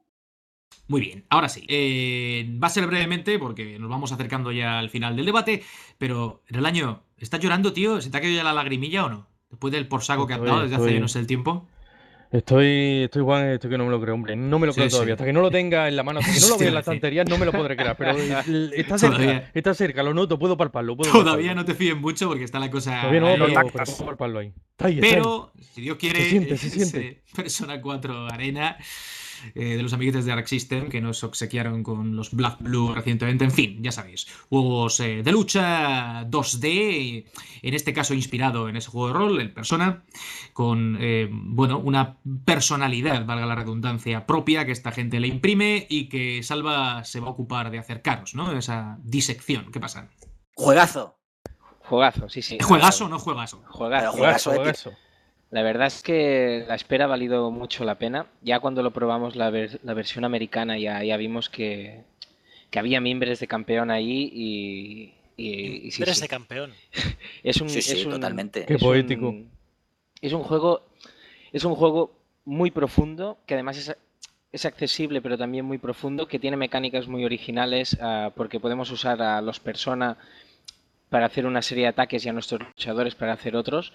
Muy bien, ahora sí. Eh, va a ser brevemente porque nos vamos acercando ya al final del debate. Pero, Relaño, ¿estás llorando, tío? ¿Se te ha caído ya la lagrimilla o no? Después del por saco que has Estoy- dado desde hace estoy- no sé el tiempo. Estoy, estoy Juan, estoy que no me lo creo, hombre. No me lo Sí, creo sí. todavía. Hasta que no lo tenga en la mano, hasta que no lo Hostia, vea en la sí. estantería, no me lo podré creer. Pero eh, está cerca, Todavía. está cerca, lo noto, puedo palparlo. Puedo Todavía palparlo. no te fíes mucho porque está la cosa. Todavía no, ahí. pero, tactas. pero puedo palparlo ahí. Está ahí, está ahí. Pero, si Dios quiere, Se siente, se ese siente. Persona cuatro Arena eh, de los amiguetes de Arc System que nos obsequiaron con los Black Blue recientemente. En fin, ya sabéis, juegos eh, de lucha dos D, en este caso inspirado en ese juego de rol, el Persona, con eh, bueno, una personalidad, valga la redundancia, propia que esta gente le imprime y que Salva se va a ocupar de acercaros, ¿no? Esa disección. ¿Qué pasa? Juegazo. Juegazo, sí, sí. ¿Juegazo o no juegazo? Juegazo. Pero juegazo, épico. juegazo. La verdad es que la espera ha valido mucho la pena. Ya cuando lo probamos la, ver- la versión americana ya, ya vimos que, que había mimbres de campeón ahí y, y, y sí, Eres sí. de campeón. Es un, Sí, sí, es un- totalmente. Qué es poético. un- es un juego, es un juego muy profundo que además es, es accesible pero también muy profundo, que tiene mecánicas muy originales ah, porque podemos usar a los Persona para hacer una serie de ataques y a nuestros luchadores para hacer otros.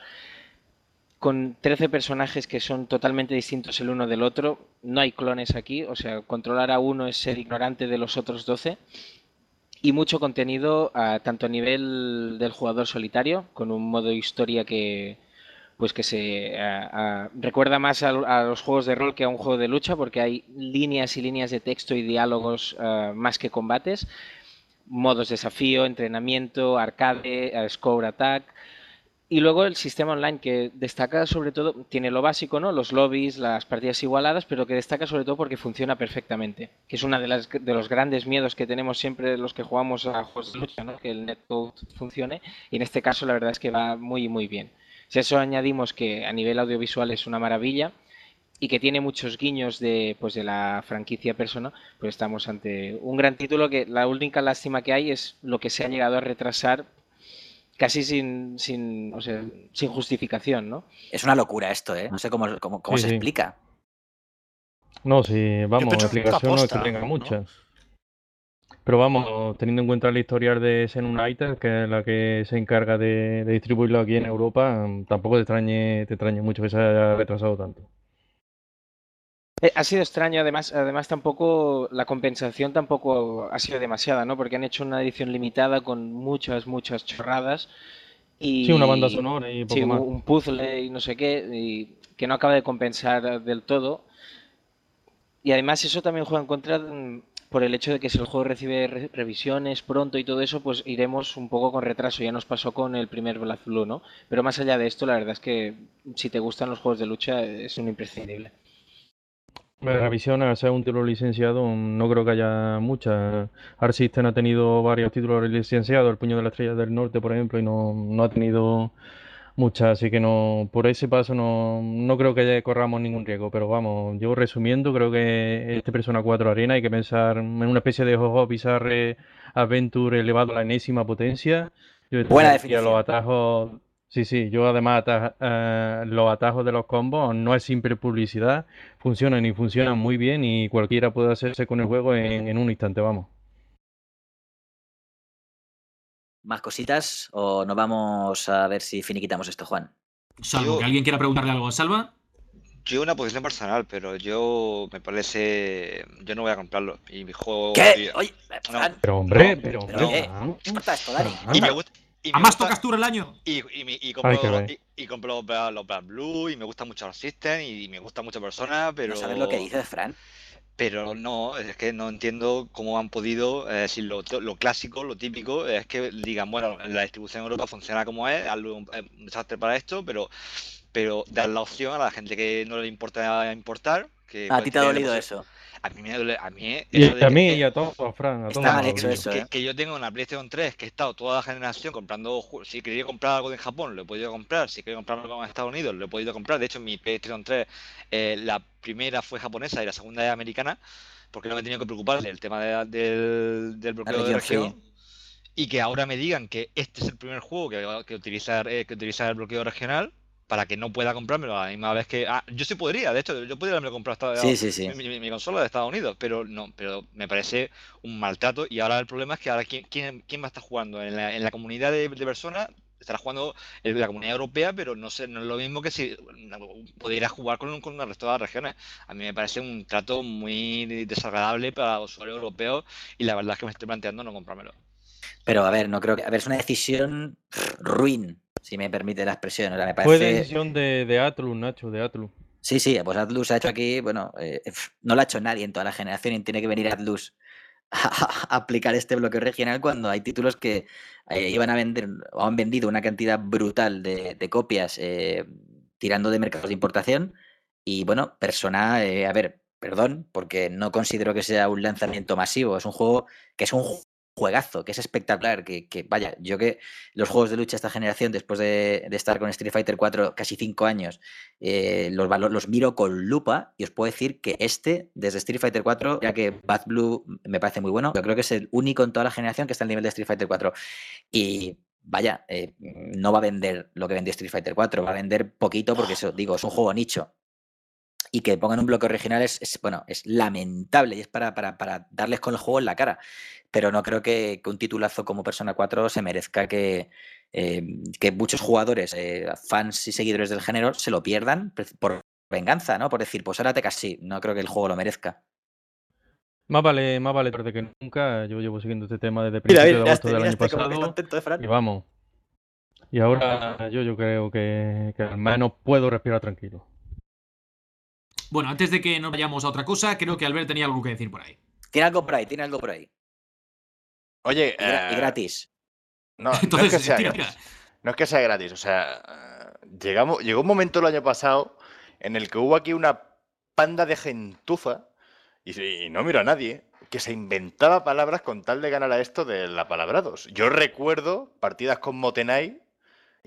Con trece personajes que son totalmente distintos el uno del otro, no hay clones aquí, o sea, controlar a uno es ser ignorante de los otros doce. Y mucho contenido, ah, tanto a nivel del jugador solitario, con un modo historia que pues que se ah, ah, recuerda más a, a los juegos de rol que a un juego de lucha, porque hay líneas y líneas de texto y diálogos ah, más que combates. Modos desafío, entrenamiento, arcade, ah, score attack. Y luego el sistema online, que destaca sobre todo, tiene lo básico, ¿no? Los lobbies, las partidas igualadas, pero que destaca sobre todo porque funciona perfectamente. Que es uno de, las, de los grandes miedos que tenemos siempre los que jugamos a juegos de lucha, ¿no? Que el netcode funcione. Y en este caso la verdad es que va muy, muy bien. Si a eso añadimos que a nivel audiovisual es una maravilla, y que tiene muchos guiños de, pues, de la franquicia Persona, pues estamos ante un gran título que la única lástima que hay es lo que se ha llegado a retrasar casi sin, sin, o sea, sin justificación, ¿no? Es una locura esto, ¿eh? No sé cómo, cómo, cómo Sí, se sí. explica. No, sí, vamos, pienso que explicación no es que aposta, tenga ¿no? muchas. Pero vamos, teniendo en cuenta el historial de Xen United, que es la que se encarga de, de distribuirlo aquí en Europa, mm, tampoco te extrañe, te extrañe mucho que se haya retrasado tanto. Eh, Ha sido extraño, además, además tampoco la compensación tampoco ha sido demasiada, ¿no? Porque han hecho una edición limitada con muchas, muchas chorradas Sí, una banda y sonora y sí, poco un más. un puzzle y no sé qué, y que no acaba de compensar del todo. Y además eso también juega en contra mm, por el hecho de que si el juego recibe re- revisiones pronto y todo eso, pues iremos un poco con retraso. Ya nos pasó con el primer Black Blue, ¿no? Pero más allá de esto, la verdad es que si te gustan los juegos de lucha es un imprescindible. Me revisión, al ser un título licenciado, mm, no creo que haya muchas. Arc System ha tenido varios títulos licenciados, El Puño de la Estrella del Norte, por ejemplo, y no, no ha tenido muchas, así que no, por ese paso no, no creo que haya- corramos ningún riesgo. Pero vamos, yo resumiendo, creo que este Persona cuatro Arena hay que pensar en una especie de Jojo Bizarre Adventure elevado a la enésima potencia. Yo Buena destacaría los definición. atajos. Sí, sí, yo además ataja- eh, los atajos de los combos no es simple publicidad, funcionan y funcionan muy bien y cualquiera puede hacerse con el juego en, en un instante, vamos. ¿Más cositas o nos vamos a ver si finiquitamos esto, Juan? Salvo Yo- que alguien quiera preguntarle algo a Salva. Yo una posición personal, pero yo me parece. Yo no voy a comprarlo. Y mi juego. ¿Qué? y- Oye, no, Fran, Pero hombre, no, pero pero hombre, ¿qué? Fran, Corta esto, Dani. Fran. y me córtalo. gusta. Y ¿A me más gusta tocas tú el año? y, y, mi- y Hay que compro, ver. y, y compro los, Bla- los Black Blue y me gusta mucho los System y me gusta mucho Persona, pero. ¿No sabes lo que dices, Fran? Pero no, es que no entiendo cómo han podido, eh, si lo, lo clásico, lo típico, es que digan, bueno, la distribución en Europa funciona como es, hazlo un, eh, un desastre para esto, pero, pero dar la opción a la gente que no le importa importar, que A puede ti te ha tener dolido posi- eso. A mí me duele, a mí Y eso de a que, mí eh, y a todos, Fran, a Está todos mal nos ha hecho dolido. eso, que, ¿eh? que yo tengo una PlayStation tres, que he estado toda la generación comprando, ju- si quería comprar algo de Japón, lo he podido comprar, si quería comprar algo en Estados Unidos, lo he podido comprar. De hecho, mi PlayStation tres, eh, la primera fue japonesa y la segunda es americana, porque no me he tenido que preocupar del tema de- del, del La bloqueo de región free. región. Y que ahora me digan que este es el primer juego que, que utiliza, eh, que utiliza el bloqueo regional para que no pueda comprármelo a la misma vez que. Ah, yo sí podría, de hecho, yo podría haberme comprado esta- Sí, sí, sí. mi, mi- mi consola de Estados Unidos, pero no, pero me parece un maltrato. Y ahora el problema es que ahora quién, quién, quién va a estar jugando en la, en la comunidad de, de personas. Estará jugando en la comunidad europea, pero no sé, no es lo mismo que si pudiera jugar con, con el resto de las regiones. A mí me parece un trato muy desagradable para los usuarios europeos y la verdad es que me estoy planteando no comprármelo. Pero a ver, no creo que. A ver, es una decisión pff, ruin, si me permite la expresión. O sea, me Fue parece. decisión de, de Atlus, Nacho, de Atlus. Sí, sí, pues Atlus ha hecho aquí, bueno, eh, pff, no lo ha hecho nadie en toda la generación y tiene que venir Atlus a, a aplicar este bloqueo regional cuando hay títulos que eh, iban a vender o han vendido una cantidad brutal de, de copias eh, tirando de mercados de importación. Y bueno, Persona, eh, a ver, perdón, porque no considero que sea un lanzamiento masivo. Es un juego que es un ju- juegazo, que es espectacular. Que, que vaya, yo que los juegos de lucha de esta generación, después de, de estar con Street Fighter cuatro casi cinco años, eh, los, valo- los miro con lupa y os puedo decir que este, desde Street Fighter cuatro, ya que Bad Blue me parece muy bueno, yo creo que es el único en toda la generación que está al nivel de Street Fighter cuatro. Y vaya, eh, no va a vender lo que vendió Street Fighter cuatro, va a vender poquito porque eso, digo, es un juego nicho. Y que pongan un bloque original es, es, bueno, es lamentable y es para, para, para darles con el juego en la cara. Pero no creo que, que un titulazo como Persona cuatro se merezca que, eh, que muchos jugadores, eh, fans y seguidores del género, se lo pierdan por venganza, ¿no? Por decir, pues ahora te casi. No creo que el juego lo merezca. Más vale, más vale tarde que nunca. Yo llevo siguiendo este tema desde Mira, principios mira, de agosto este, del mira año este como que pasado. contento de Fran. Y vamos. Y ahora yo, yo creo que, que al menos puedo respirar tranquilo. Bueno, antes de que nos vayamos a otra cosa, creo que Albert tenía algo que decir por ahí. Tiene algo por ahí, tiene algo por ahí. Oye, Y, gra- y eh, gratis. no, no es Entonces, que sea tira, gratis. tira. No es que sea gratis, o sea, eh, llegamos, llegó un momento el año pasado en el que hubo aquí una panda de gentuza, y, y no miro a nadie, que se inventaba palabras con tal de ganar a esto de la palabrados. Yo recuerdo partidas con Motenai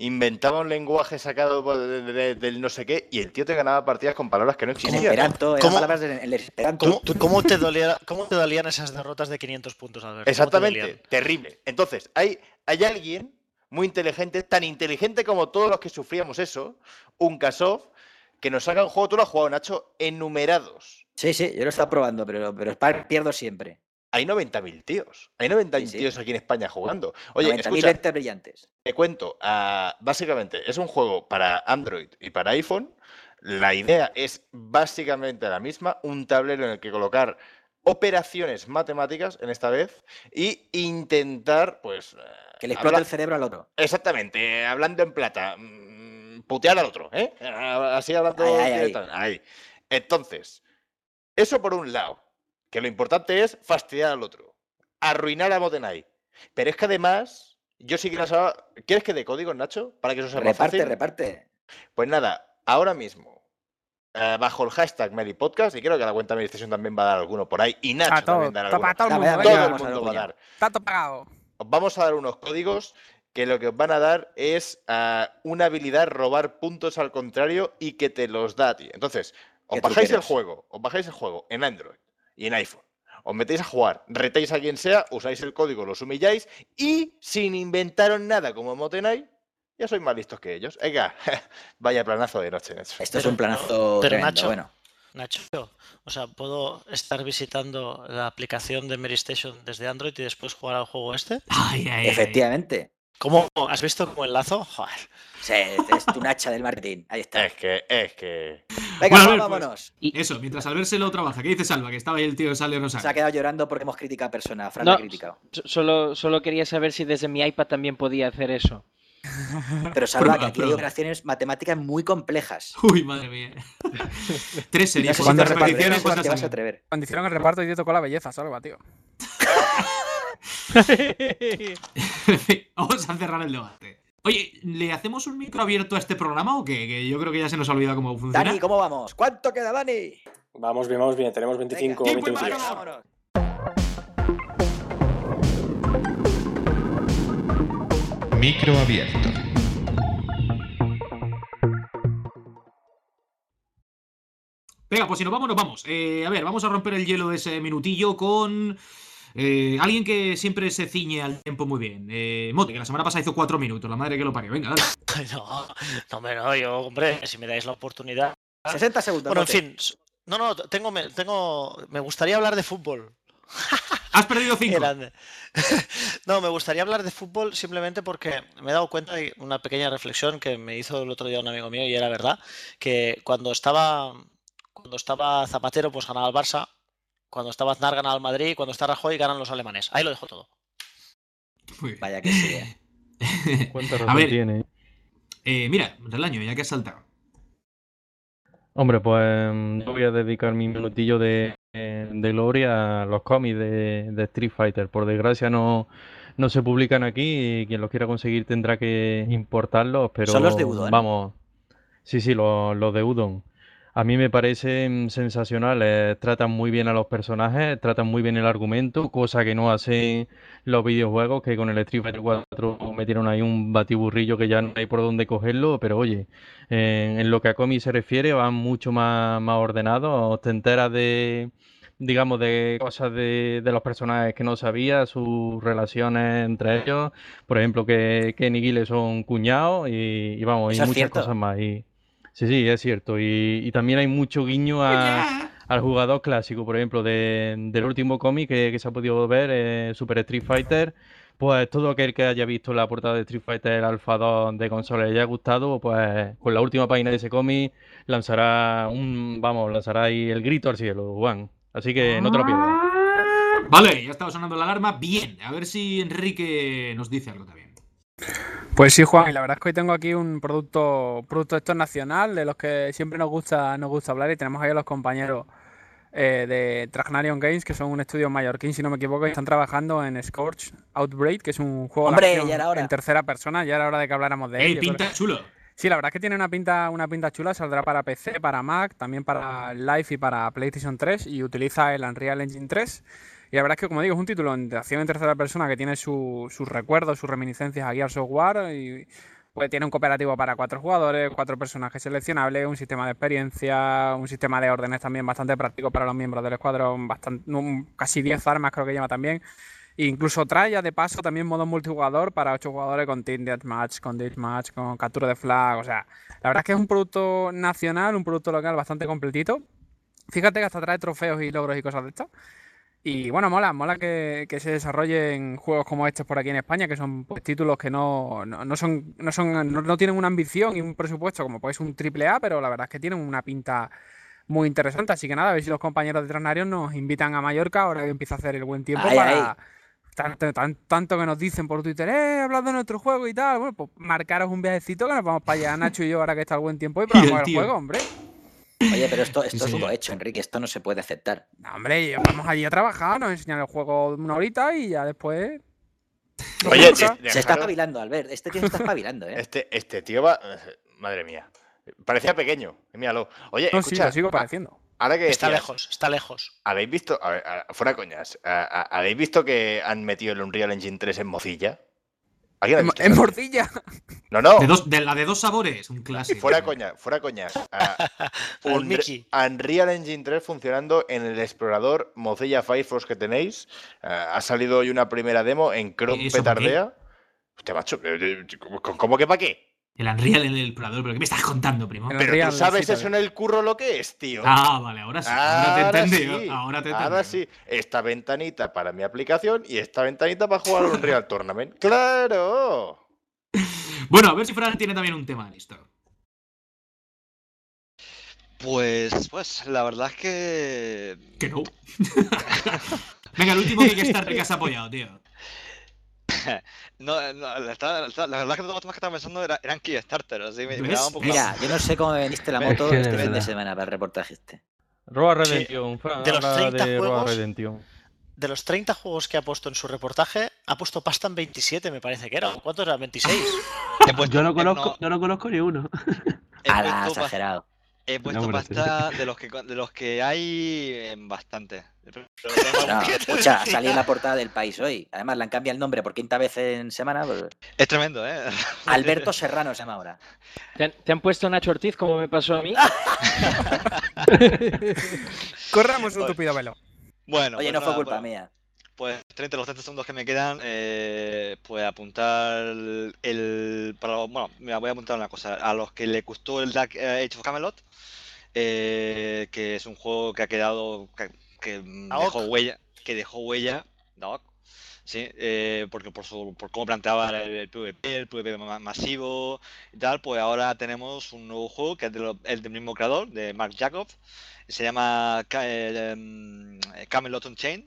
inventaba un lenguaje sacado de, de, de, del no sé qué y el tío te ganaba partidas con palabras que no existían. En esperanto, ¿Cómo, palabras de, en esperanto. ¿cómo, ¿cómo, te dolía, ¿Cómo te dolían esas derrotas de quinientos puntos, Alberto? Exactamente, terrible. Entonces, hay, hay alguien muy inteligente, tan inteligente como todos los que sufríamos eso, un Kasov, que nos haga un juego, tú lo has jugado, Nacho, enumerados. Sí, sí, yo lo he estado probando, pero, pero pierdo siempre. Hay noventa mil tíos. Hay noventa mil sí, sí. tíos aquí en España jugando. Oye, noventa mil escucha, brillantes. Te cuento, uh, básicamente es un juego para Android y para iPhone. La idea es básicamente la misma, un tablero en el que colocar operaciones matemáticas en esta vez y intentar, pues... Que le explote hablar... el cerebro al otro. Exactamente, hablando en plata, putear al otro, ¿eh? Así hablando... Ay, ay, ay. Ahí. Entonces, eso por un lado. Que lo importante es fastidiar al otro, arruinar a Motenai. Pero es que además, yo sí que no sabía... ¿Quieres que dé códigos, Nacho? Para que eso sea más reparte, fácil. Reparte, reparte. Pues nada, ahora mismo, eh, bajo el hashtag MeriPodcast, y creo que la cuenta MeriStation también va a dar alguno por ahí, y Nacho todo, también dará alguno. Todo el mundo, todo el mundo va a dar. Tanto pagado. Os vamos a dar unos códigos que lo que os van a dar es uh, una habilidad robar puntos al contrario y que te los da a ti. Entonces, os bajáis el juego, os bajáis el juego en Android y en iPhone. Os metéis a jugar, retéis a quien sea, usáis el código, los humilláis y sin inventaros nada como Motenai, ya sois más listos que ellos. Venga, vaya planazo de noche, Nacho. Esto es un planazo Pero tremendo, Nacho, bueno. Nacho, o sea, ¿puedo estar visitando la aplicación de MeriStation desde Android y después jugar al juego este? Ay, ay, Efectivamente. ¿Cómo? ¿Has visto cómo enlazo? Joder. Sí, es tu Nacha del marketing. Ahí está. Es que, es que... Venga, bueno, ver, vámonos. Pues, eso, mientras Albert se lo trabaja. ¿Qué dice Salva? Que estaba ahí el tío de Sale Rosario. Se ha quedado llorando porque hemos criticado a persona. Fran no, me ha criticado. Solo, solo quería saber si desde mi iPad también podía hacer eso. Pero Salva, que aquí hay operaciones matemáticas muy complejas. Uy, madre mía. Tres series. No sé cuando si repeticiones, te vas, vas a atrever. Cuando hicieron el reparto y te tocó la belleza, Salva, tío. Vamos a cerrar el debate. Oye, ¿le hacemos un micro abierto a este programa o qué? Que yo creo que ya se nos ha olvidado cómo funciona. Dani, ¿cómo vamos? ¿Cuánto queda, Dani? Vamos bien, vamos bien. Tenemos veinticinco Venga, minutos. Vámonos. Micro abierto. Venga, pues si nos vamos, nos vamos. Eh, a ver, vamos a romper el hielo de ese minutillo con... Eh, alguien que siempre se ciñe al tiempo muy bien. Eh, Mote, que la semana pasada hizo cuatro minutos. La madre que lo parió. Venga, dale. No, no, hombre, no, yo, hombre, si me dais la oportunidad. sesenta segundos. Bueno, Mote. en fin. No, no, tengo, me, tengo, me gustaría hablar de fútbol. Has perdido cinco. No, me gustaría hablar de fútbol simplemente porque me he dado cuenta de una pequeña reflexión que me hizo el otro día un amigo mío y era verdad, que cuando estaba, cuando estaba Zapatero, pues ganaba el Barça. Cuando estaba Aznar ganaba el Madrid y cuando está Rajoy ganan los alemanes. Ahí lo dejo todo. Vaya que sí, ¿eh? ¿Cuánta razón A ver, tiene? Eh, mira, Relaño, ya que has saltado. Hombre, pues yo voy a dedicar mi minutillo de, de gloria a los cómics de, de Street Fighter. Por desgracia no, no se publican aquí y quien los quiera conseguir tendrá que importarlos, pero ¿Son los de Udon? Vamos, sí, sí, los, los de Udon. A mí me parecen sensacionales, tratan muy bien a los personajes, tratan muy bien el argumento, cosa que no hacen los videojuegos, que con el Street Fighter cuatro metieron ahí un batiburrillo que ya no hay por dónde cogerlo, pero oye, en, en lo que a cómics se refiere van mucho más, más ordenados, te enteras de, digamos, de cosas de, de los personajes que no sabías, sus relaciones entre ellos, por ejemplo, que Ken y Guile son cuñados y, y vamos, y Eso es muchas cierto. cosas más. Y, sí, sí, es cierto. Y, y también hay mucho guiño a, al jugador clásico, por ejemplo, de, del último cómic que, que se ha podido ver, eh, Super Street Fighter. Pues todo aquel que haya visto la portada de Street Fighter Alpha dos de consola y le haya gustado, pues con la última página de ese cómic lanzará un, vamos, lanzará ahí el grito al cielo, Juan. Así que no te lo pierdas. Vale, ya estaba sonando la alarma. Bien, a ver si Enrique nos dice algo también. Pues sí, Juan, y la verdad es que hoy tengo aquí un producto, producto esto nacional, de los que siempre nos gusta, nos gusta hablar, y tenemos ahí a los compañeros eh, de Tragnarion Games, que son un estudio mallorquín, si no me equivoco, y están trabajando en Scorch Outbreak, que es un juego de Hombre, acción ya era hora. en tercera persona, ya era hora de que habláramos de él. ¡Ey, Yo pinta creo- chulo! Sí, la verdad es que tiene una pinta, una pinta chula, saldrá para P C, para Mac, también para Live y para PlayStation tres, y utiliza el Unreal Engine tres. Y la verdad es que, como digo, es un título de acción en tercera persona que tiene su- sus recuerdos, sus reminiscencias a Gears of War, y Pues tiene un cooperativo para cuatro jugadores, cuatro personajes seleccionables, un sistema de experiencia, un sistema de órdenes también bastante práctico para los miembros del escuadrón, bastante, un- casi diez armas creo que lleva también. E incluso trae ya de paso también modo multijugador para ocho jugadores con Team Deathmatch, con Deathmatch, con captura de flag. O sea, la verdad es que es un producto nacional, un producto local bastante completito. Fíjate que hasta trae trofeos y logros y cosas de estas. Y bueno, mola, mola que, que se desarrollen juegos como estos por aquí en España, que son pues, títulos que no, no, no son, no son, no, no tienen una ambición y un presupuesto como pues un triple A, pero la verdad es que tienen una pinta muy interesante. Así que nada, a ver si los compañeros de Trasnarios nos invitan a Mallorca ahora que empieza a hacer el buen tiempo Ay, para ay. tanto, tan- tanto que nos dicen por Twitter, eh, hablando de nuestro juego y tal. Bueno, pues marcaros un viajecito que nos vamos para allá, Nacho y yo, ahora que está el buen tiempo y probamos el tío. juego, hombre. Oye, pero esto, esto Sí, es un señor. hecho, Enrique, esto no se puede aceptar. No, hombre, vamos allí a trabajar, nos enseñan el juego una horita y ya después. Oye, Nunca. de- Se está dejaros- espabilando, Albert. Este tío se está espabilando, ¿eh? Este, este tío va. Madre mía. Parecía pequeño. Míralo. Oye, No, sí, escucha. lo sigo a- pareciendo. Ahora que Está decías, lejos, está lejos. ¿habéis visto? A ver, a- fuera coñas. a- a- ¿Habéis visto que han metido el Unreal Engine tres en Mozilla? ¿Alguien ha En, visto en eso? morcilla. No, no. De, dos, de la de dos sabores, un clásico. Fuera coña, fuera coñas. Ah, Al Unre- Mickey. Unreal Engine tres funcionando en el explorador Mozilla Firefox que tenéis. Ah, ha salido hoy una primera demo en Chrome ¿Eso pa' qué? Petardea. Hostia, macho, eh, eh, ¿cómo cómo que para qué? El Unreal en el explorador, pero ¿qué me estás contando, primo? El Pero Unreal, tú sabes sí, eso en el curro lo que es, tío. Ah, vale, ahora sí. Ahora te he entendido. sí, Ahora te he ahora entendido. sí. Esta ventanita para mi aplicación y esta ventanita para jugar al Unreal Tournament. ¡Claro! Bueno, a ver si Fran tiene también un tema listo. Pues, pues, la verdad es que. Que no. Venga, el último Kickstarter que has apoyado, tío. No, no, la, estaba- la, estaba- la verdad es que todos los temas que estaba pensando era- eran Kickstarter, así me, me ¿Ves? daba un poco Mira, yo no sé cómo me veniste la Es moto que de este fin de verdad. semana para el reportaje este. Roa Sí. Redemption, Fran, De los habla treinta de Roa juegos, Redemption. De los treinta juegos que ha puesto en su reportaje, ha puesto pasta en veintisiete, me parece que era. ¿Cuántos eran? veintiséis. He puesto- Yo no he- conozco, yo no conozco ni uno. he Ala, puesto pa- exagerado. He puesto No, pero sí. pasta de los que de los que hay en bastante. Pero tengo- No, escucha, ha salido en la portada del País hoy. Además, le han cambiado el nombre por quinta vez en semana. pues, Es tremendo, ¿eh? Alberto Serrano se llama ahora. ¿Te han, te han puesto Nacho Ortiz como me pasó a mí? Corramos un tupido velo. Bueno, Oye, pues no fue nada, culpa bueno, mía. Pues treinta, los treinta segundos que me quedan, eh, pues apuntar el, el- para, bueno, mira, voy a apuntar una cosa. A los que le gustó el Dark eh, Age of Camelot, eh, que es un juego que ha quedado, que, que, mm, Daok. dejó huella, que dejó huella, Daok, sí, eh, porque por su, por cómo planteaba el, el PvP, el PvP ma- masivo y tal, pues ahora tenemos un nuevo juego que es de lo- el del mismo creador, de Mark Jacobs, se llama Ca- eh, em, Camelot Unchained.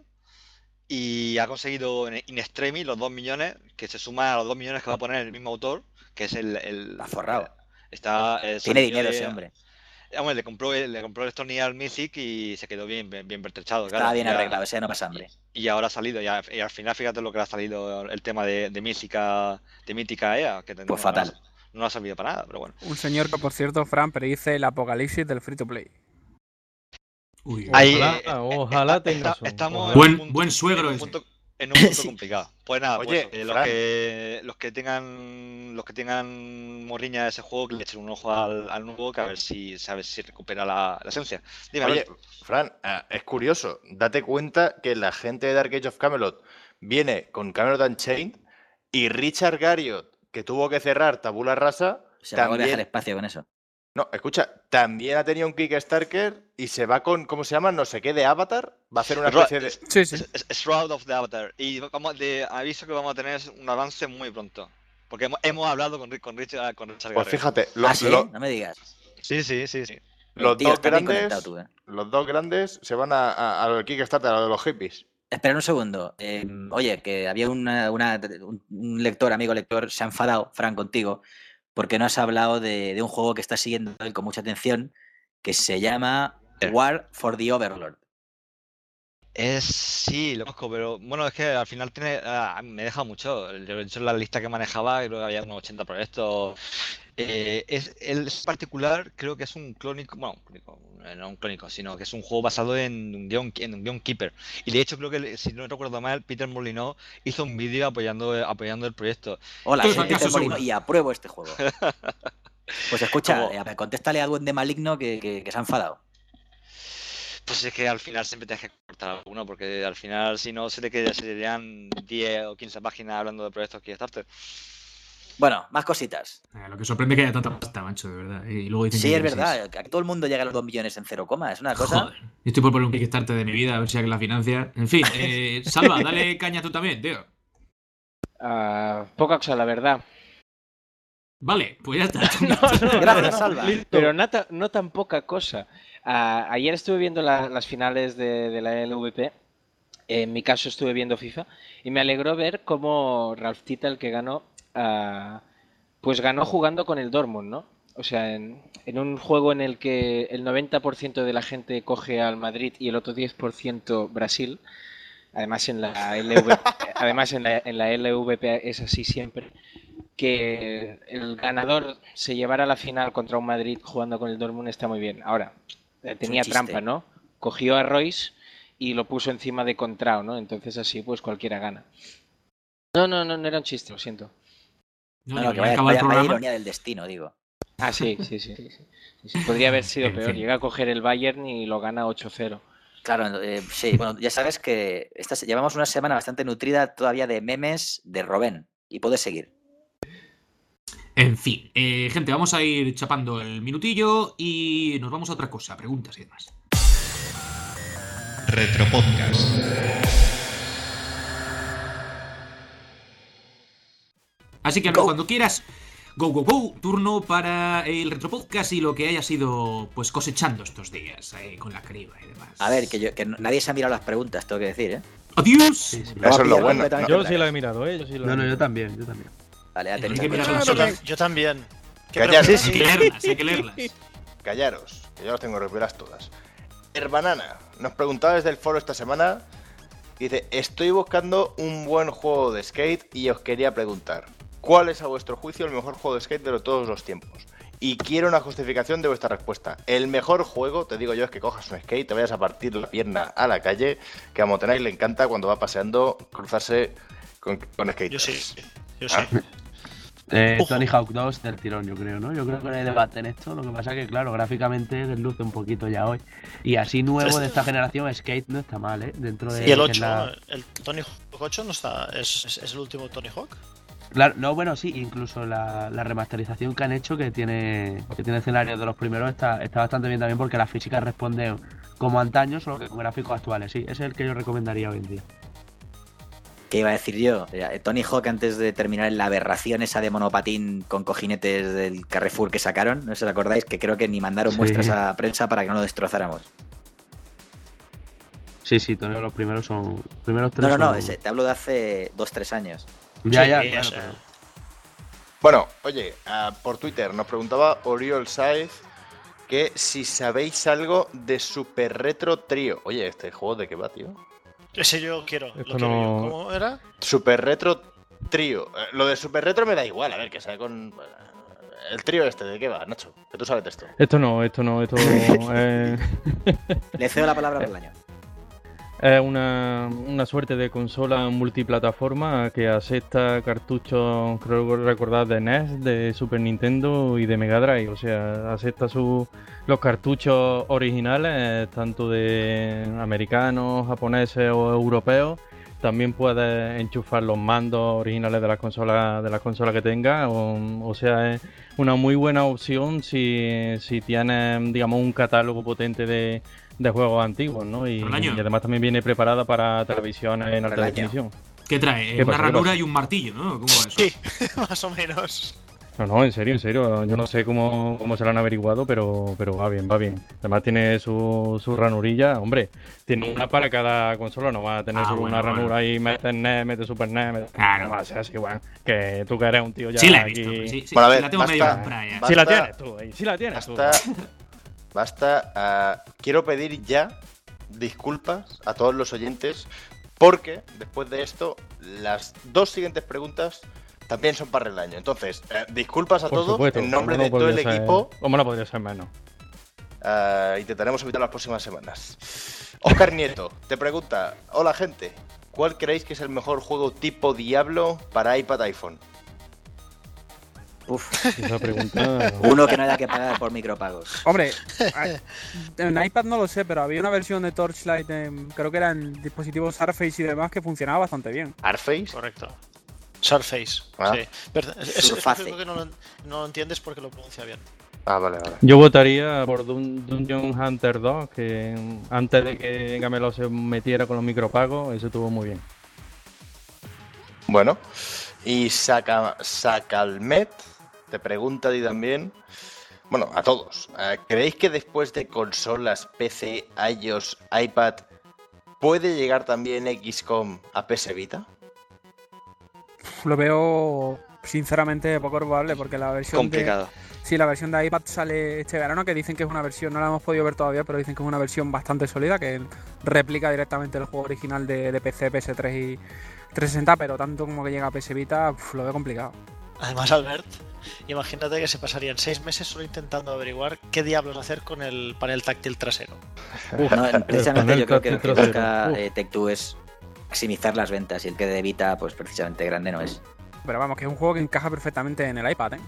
Y ha conseguido en in extremis los dos millones, que se suman a los dos millones que va a poner el mismo autor, que es el. el Está forrado. está, eh, Tiene salió dinero de- ese hombre. Hombre, le compró, el- le compró el Stony al Mythic y se quedó bien, bien, bien pertrechado. Estaba claro, bien y ya- arreglado, ese ya no pasa hambre. Y ahora ha salido, y, a- y al final fíjate lo que le ha salido el tema de, de Mítica, de Mítica E A, que no- Pues no, ha- fatal. no ha servido para nada, pero bueno. Un señor que, por cierto, Fran, predice el apocalipsis del free to play. Uy, Ahí, Ojalá, eh, eh, ojalá está- tenga está- razón, estamos ojalá. en un Buen, punto- buen suegro en un ese. punto, en un punto Sí. complicado. Pues nada, Oye, pues, eh, los Fran. que los que tengan los que tengan morriña de ese juego, que le echen un ojo al, al nuevo, que a ver si sabes si recupera la, la esencia. Dime, Oye, Alberto. Fran, ah, es curioso. Date cuenta que la gente de Dark Age of Camelot viene con Camelot Unchained y Richard Garriott, que tuvo que cerrar Tabula Rasa, Se va a viajar al también. espacio con eso. No, escucha, también ha tenido un Kickstarter y se va con, ¿cómo se llama? No sé qué, de Avatar. Va a hacer una Ro- especie de. Sí, sí. Es, es- Shroud of the Avatar. Y vamos de aviso que vamos a tener un avance muy pronto. Porque hemos, hemos hablado con, Ri- con Richard, con Richard Pues Garriott. fíjate, lo- ah, sí, lo- no me digas. Sí, sí, sí, sí. los, Tío, dos estás bien grandes, conectado tú, ¿eh? los dos grandes se van a, a- al Kickstarter, a lo de los hippies. Espera un segundo. Eh, oye, que había una, una- un un lector, amigo lector, se ha enfadado, Fran, contigo, porque no has hablado de, de un juego que está siguiendo él con mucha atención, que se llama Eh. War for the Overlord. Es, sí, lo conozco, pero bueno, es que al final tiene, ah, me deja mucho. Yo he hecho la lista que manejaba y creo que había unos ochenta proyectos. Eh, es, el particular creo que es un clónico, bueno, clónico, no un clónico, sino que es un juego basado en un guion, en un guion keeper. Y de hecho creo que, si no recuerdo mal, Peter Molyneux hizo un vídeo apoyando, apoyando el proyecto. Hola, soy Peter Molyneux y apruebo este juego. Pues escucha, eh, contéstale a Duende Maligno que, que, que se ha enfadado. Pues es que al final siempre tienes que cortar alguno, porque al final si no se te quedarían diez o quince páginas hablando de proyectos Kickstarter. Bueno, más cositas. Eh, lo que sorprende es que haya tanta pasta, macho, de verdad. Y luego dicen sí, que es verdad, que todo el mundo llega a los dos millones en cero coma, es una cosa... Joder, yo estoy por poner un Kickstarter de mi vida, a ver si alguien la financia. En fin, eh, Salva, dale caña tú también, tío. Uh, poca cosa, la verdad. Vale, pues ya está. no, no, Gracias, no, Salva. Pero no, ta, no tan poca cosa. Uh, ayer estuve viendo la, las finales de, de la L V P. En mi caso estuve viendo FIFA. Y me alegró ver cómo Ralf Tita, el que ganó, uh, pues ganó jugando con el Dortmund, ¿no? O sea, en, en un juego en el que el noventa por ciento de la gente coge al Madrid y el otro diez por ciento Brasil. Además en la L V P, además en la, en la L V P es así siempre. Que el ganador se llevara a la final contra un Madrid jugando con el Dortmund está muy bien. Ahora, tenía trampa, ¿no? Cogió a Royce y lo puso encima de Contrao, ¿no? Entonces así pues cualquiera gana. No, no, no, no era un chiste, lo siento. No, no, que vaya, vaya, vaya ironía del destino, digo. Ah, sí, sí, sí. sí, sí. sí podría haber sido peor. Llega a coger el Bayern y lo gana ocho cero. Claro, eh, sí. Bueno, ya sabes que esta, llevamos una semana bastante nutrida todavía de memes de Robén. Y puedes seguir. En fin, eh, gente, vamos a ir chapando el minutillo y nos vamos a otra cosa, preguntas y demás. Retropodcast. Así que, Albert, cuando quieras, go, go, go, turno para el Retropodcast y lo que hayas ido pues cosechando estos días, eh, con la criba y demás. A ver, que, yo, que nadie se ha mirado las preguntas, tengo que decir, ¿eh? ¡Adiós! Sí, sí. Eso es lo bueno. No. Yo sí la he mirado, ¿eh? Yo sí la no, no, he yo también, yo también. Vale, ya tenéis que mirar. Yo, yo también. Callaros. Sí, sí. Hay que leerlas, hay que leerlas. Callaros, que yo las tengo recuperas todas. Herbanana nos preguntaba desde el foro esta semana. Dice, estoy buscando un buen juego de skate y os quería preguntar, ¿cuál es a vuestro juicio el mejor juego de skate de todos los tiempos? Y quiero una justificación de vuestra respuesta. El mejor juego, te digo yo, es que cojas un skate, te vayas a partir la pierna a la calle, que a Motenay le encanta cuando va paseando cruzarse con, con skate. Yo sí, yo ¿Ah? sí. Eh, Tony Hawk dos del tirón, yo creo, ¿no? Yo creo que no hay debate en esto. Lo que pasa es que, claro, gráficamente desluce un poquito ya hoy. Y así nuevo de esta generación, Skate no está mal, ¿eh? Dentro de. Y el ocho, la... el Tony Hawk ocho no está. ¿Es, es, es el último Tony Hawk? Claro, no, bueno, sí, incluso la, la remasterización que han hecho, que tiene que tiene escenarios de los primeros, está, está bastante bien también porque las físicas responden como antaño, solo que con gráficos actuales. Sí, ese es el que yo recomendaría hoy en día. ¿Qué iba a decir yo? Tony Hawk, antes de terminar en la aberración esa de monopatín con cojinetes del Carrefour que sacaron, ¿no os acordáis? Que creo que ni mandaron sí. muestras a prensa para que no lo destrozáramos. Sí, sí, todos los primeros son... Primeros tres no, no, no, son... ese, te hablo de hace dos, tres años. Ya, sí, ya, sí, claro, pero... Bueno, oye, uh, por Twitter nos preguntaba Oriol Saez que si sabéis algo de Super Retro Trio. Oye, ¿este juego de qué va, tío? Ese yo quiero. Esto lo quiero no... yo. ¿Cómo era? Super Retro Trio. Eh, lo de Super Retro me da igual, a ver, que sale con... El trío este, ¿de qué va, Nacho? Que tú sabes de esto. Esto no, esto no, esto... eh... Le cedo la palabra por el año. Es una, una suerte de consola multiplataforma que acepta cartuchos, creo recordar, de N E S, de Super Nintendo y de Mega Drive. O sea, acepta su, los cartuchos originales, tanto de americanos, japoneses o europeos. También puedes enchufar los mandos originales de las consolas de la consola que tengas. O, o sea, es una muy buena opción si, si tienes, digamos, un catálogo potente de... de juegos antiguos, ¿no? Y, y además también viene preparada para televisión en alta definición. ¿Qué trae? ¿Qué Una pasa? ranura y un martillo, ¿no? ¿Cómo va eso? Sí, más o menos. No, no, en serio, en serio. Yo no sé cómo, cómo se lo han averiguado, pero, pero va bien, va bien. Además tiene su, su ranurilla. Hombre, tiene una para cada consola. No va a tener Ah, su, bueno, una ranura bueno. ahí, mete N E S, mete Super N E S. Mete... Claro. No va a ser así, bueno. Que tú que eres un tío ya Sí la he aquí... visto. Sí, sí, Bueno, a ver, sí la tengo basta, medio comprada ya. basta, Sí la tienes tú, ahí, sí la tienes Basta, tú. basta. Uh, quiero pedir ya disculpas a todos los oyentes porque después de esto las dos siguientes preguntas también son para el año. Entonces, eh, disculpas a Por todos supuesto, en nombre ¿cómo de no todo el podría ser- equipo. ¿Cómo no podría ser menos? Uh, intentaremos evitar las próximas semanas. Oscar Nieto te pregunta: hola gente, ¿cuál creéis que es el mejor juego tipo Diablo para iPad iPhone? Uf. Esa pregunta... Uno que no haya que pagar por micropagos. Hombre, en iPad no lo sé, pero había una versión de Torchlight, en, creo que era en dispositivos Surface y demás, que funcionaba bastante bien. ¿Surface? Correcto. Surface, Ah. sí. Pero es, es, Surface. es que no lo, no lo entiendes porque lo pronuncia bien. Ah, vale, vale. Yo votaría por Dun- Dungeon Hunter dos, que antes de que Gamelo se metiera con los micropagos, eso estuvo muy bien. Bueno, y Saca, Sacalmet te pregunta a ti también, bueno, a todos, eh, ¿creéis que después de consolas, P C, iOS, iPad, puede llegar también X COM a P S Vita? Lo veo sinceramente poco probable porque la versión Complicado. de... Sí, la versión de iPad sale este verano, que dicen que es una versión, no la hemos podido ver todavía, pero dicen que es una versión bastante sólida, que replica directamente el juego original de, de P C, P S tres y trescientos sesenta, pero tanto como que llega a P S Vita, uf, lo veo complicado. Además, Albert, imagínate que se pasarían seis meses solo intentando averiguar qué diablos hacer con el panel táctil trasero. No, precisamente el yo creo que panel lo que trasero. busca Uf. eh, Tech-Two es maximizar las ventas, y el que de Vita, pues precisamente grande no es. Pero vamos, que es un juego que encaja perfectamente en el iPad, ¿eh?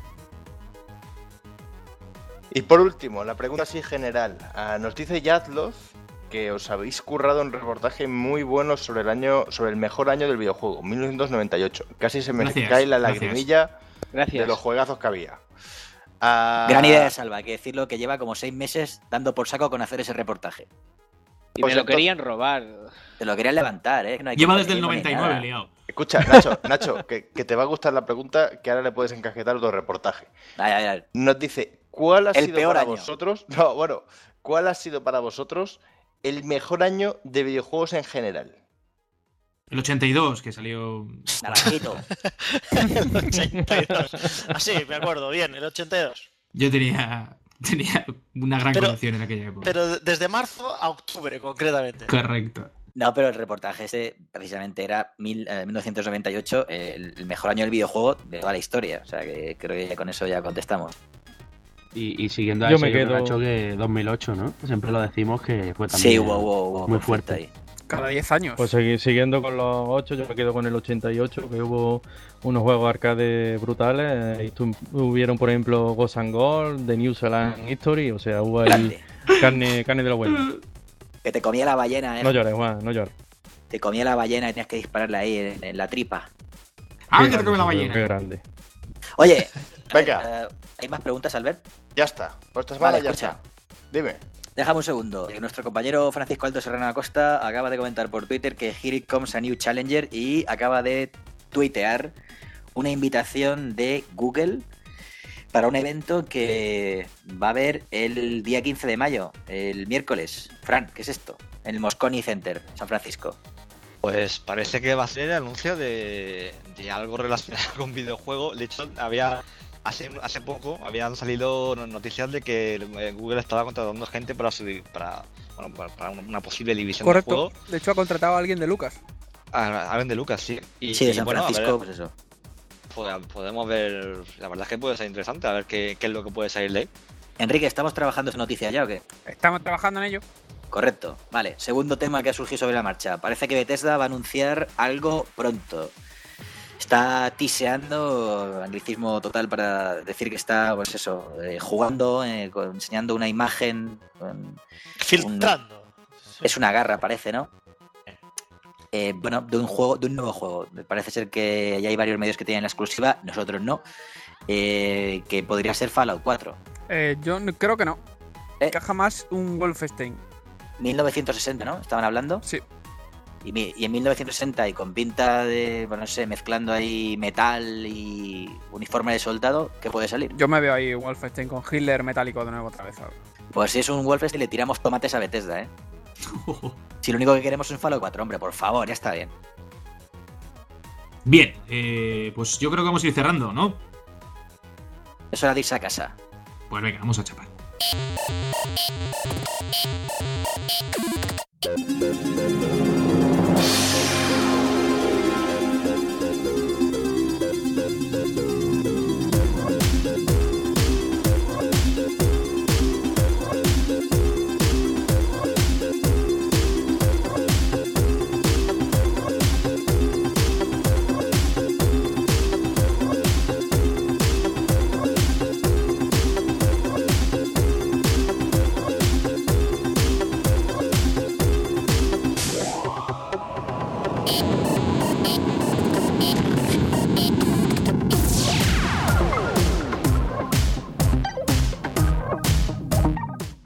Y por último, la pregunta así general. Ah, nos dice Yadloz que os habéis currado un reportaje muy bueno sobre el año, sobre el mejor año del videojuego, mil novecientos noventa y ocho. Casi se me Gracias, cae la gracias. lagrimilla Gracias. de los juegazos que había. Ah, Gran idea de Salva, hay que decirlo, que lleva como seis meses dando por saco con hacer ese reportaje. Y Pues me lo entonces- querían robar. Te lo querían levantar, ¿eh? Que no hay Lleva compañerismo desde el ni noventa y nueve nada. liado. Escucha, Nacho, Nacho, que, que te va a gustar la pregunta, que ahora le puedes encajetar otro reportaje. Ay, ay, ay. Nos dice, ¿cuál ha El sido peor para año. vosotros? No, bueno, ¿cuál ha sido para vosotros el mejor año de videojuegos en general? El ochenta y dos, que salió... Naranjito. El ochenta y dos. Ah, sí, me acuerdo, bien, el ochenta y dos. Yo tenía, tenía una gran Pero- colección en aquella época. Pero de- desde marzo a octubre, concretamente. Correcto. No, pero el reportaje ese precisamente era mil, eh, mil novecientos noventa y ocho, eh, el, el mejor año del videojuego de toda la historia. O sea que creo que ya con eso ya contestamos. Y, y siguiendo a Yo eso, me yo creo, quedo- Nacho, que dos mil ocho, ¿no? Siempre lo decimos que fue también Sí, hubo, hubo, hubo muy conflicto fuerte. ahí. Cada diez años. Pues segui- siguiendo con los ocho, yo me quedo con el ochenta y ocho, que hubo unos juegos arcade brutales. eh, y tu- hubieron, por ejemplo, Ghost and Gold, The New Zealand History, o sea, hubo ahí Grande. carne, carne de la buena. Que te comía la ballena, ¿eh? No llores, Juan, no llores. Te comía la ballena y tenías que dispararle ahí en, en la tripa. Ah, Qué que te come la grande, ballena. Qué grande. Oye, a Venga. ver, eh, ¿hay más preguntas, Albert? Ya está, por esta semana Vale, ya escucha. está. Dime. Déjame un segundo. Eh, Nuestro compañero Francisco Alto Serrano Acosta acaba de comentar por Twitter que Here comes a new challenger y acaba de tuitear una invitación de Google para un evento que va a haber el día quince de mayo, el miércoles. Fran, ¿qué es esto? En el Moscone Center, San Francisco. Pues parece que va a ser el anuncio de, de algo relacionado con videojuegos. De hecho, había hace, hace poco habían salido no- noticias de que eh, Google estaba contratando gente para subir para, bueno, para, para una- una posible división de Correcto. juego. De hecho, ha contratado a alguien de Lucas. A- Hablan de Lucas, sí. Y, Sí, de y San bueno, a Francisco, ver, pues eso. pod- podemos ver. La verdad es que puede ser interesante, a ver qué, qué es lo que puede salir de ahí. Enrique, ¿estamos trabajando esa noticia ya o qué? Estamos trabajando en ello. Correcto. Vale, segundo tema que ha surgido sobre la marcha. Parece que Bethesda va a anunciar algo pronto. Está tiseando, anglicismo total para decir que está, pues eso, eh, jugando, eh, con- enseñando una imagen. con- Filtrando. es una garra, parece, ¿no? Eh, bueno, de un juego, de un nuevo juego. Parece ser que ya hay varios medios que tienen la exclusiva, nosotros no. Eh, que podría ser Fallout cuatro. Eh, yo no- creo que no. Eh. Encaja más un Wolfenstein. mil novecientos sesenta, ¿no? ¿Estaban hablando? Sí. Y, mi- y en mil novecientos sesenta y con pinta de, bueno, no sé, mezclando ahí metal y uniforme de soldado, ¿qué puede salir? Yo me veo ahí un Wolfenstein con Hitler metálico de nuevo otra vez. ahora. Pues si es un Wolfenstein le tiramos tomates a Bethesda, ¿eh? Si lo único que queremos es un Fallout cuatro, hombre, por favor, ya está bien. Bien, eh, pues yo creo que vamos a ir cerrando, ¿no? Es hora de irse a casa. Pues venga, vamos a chapar.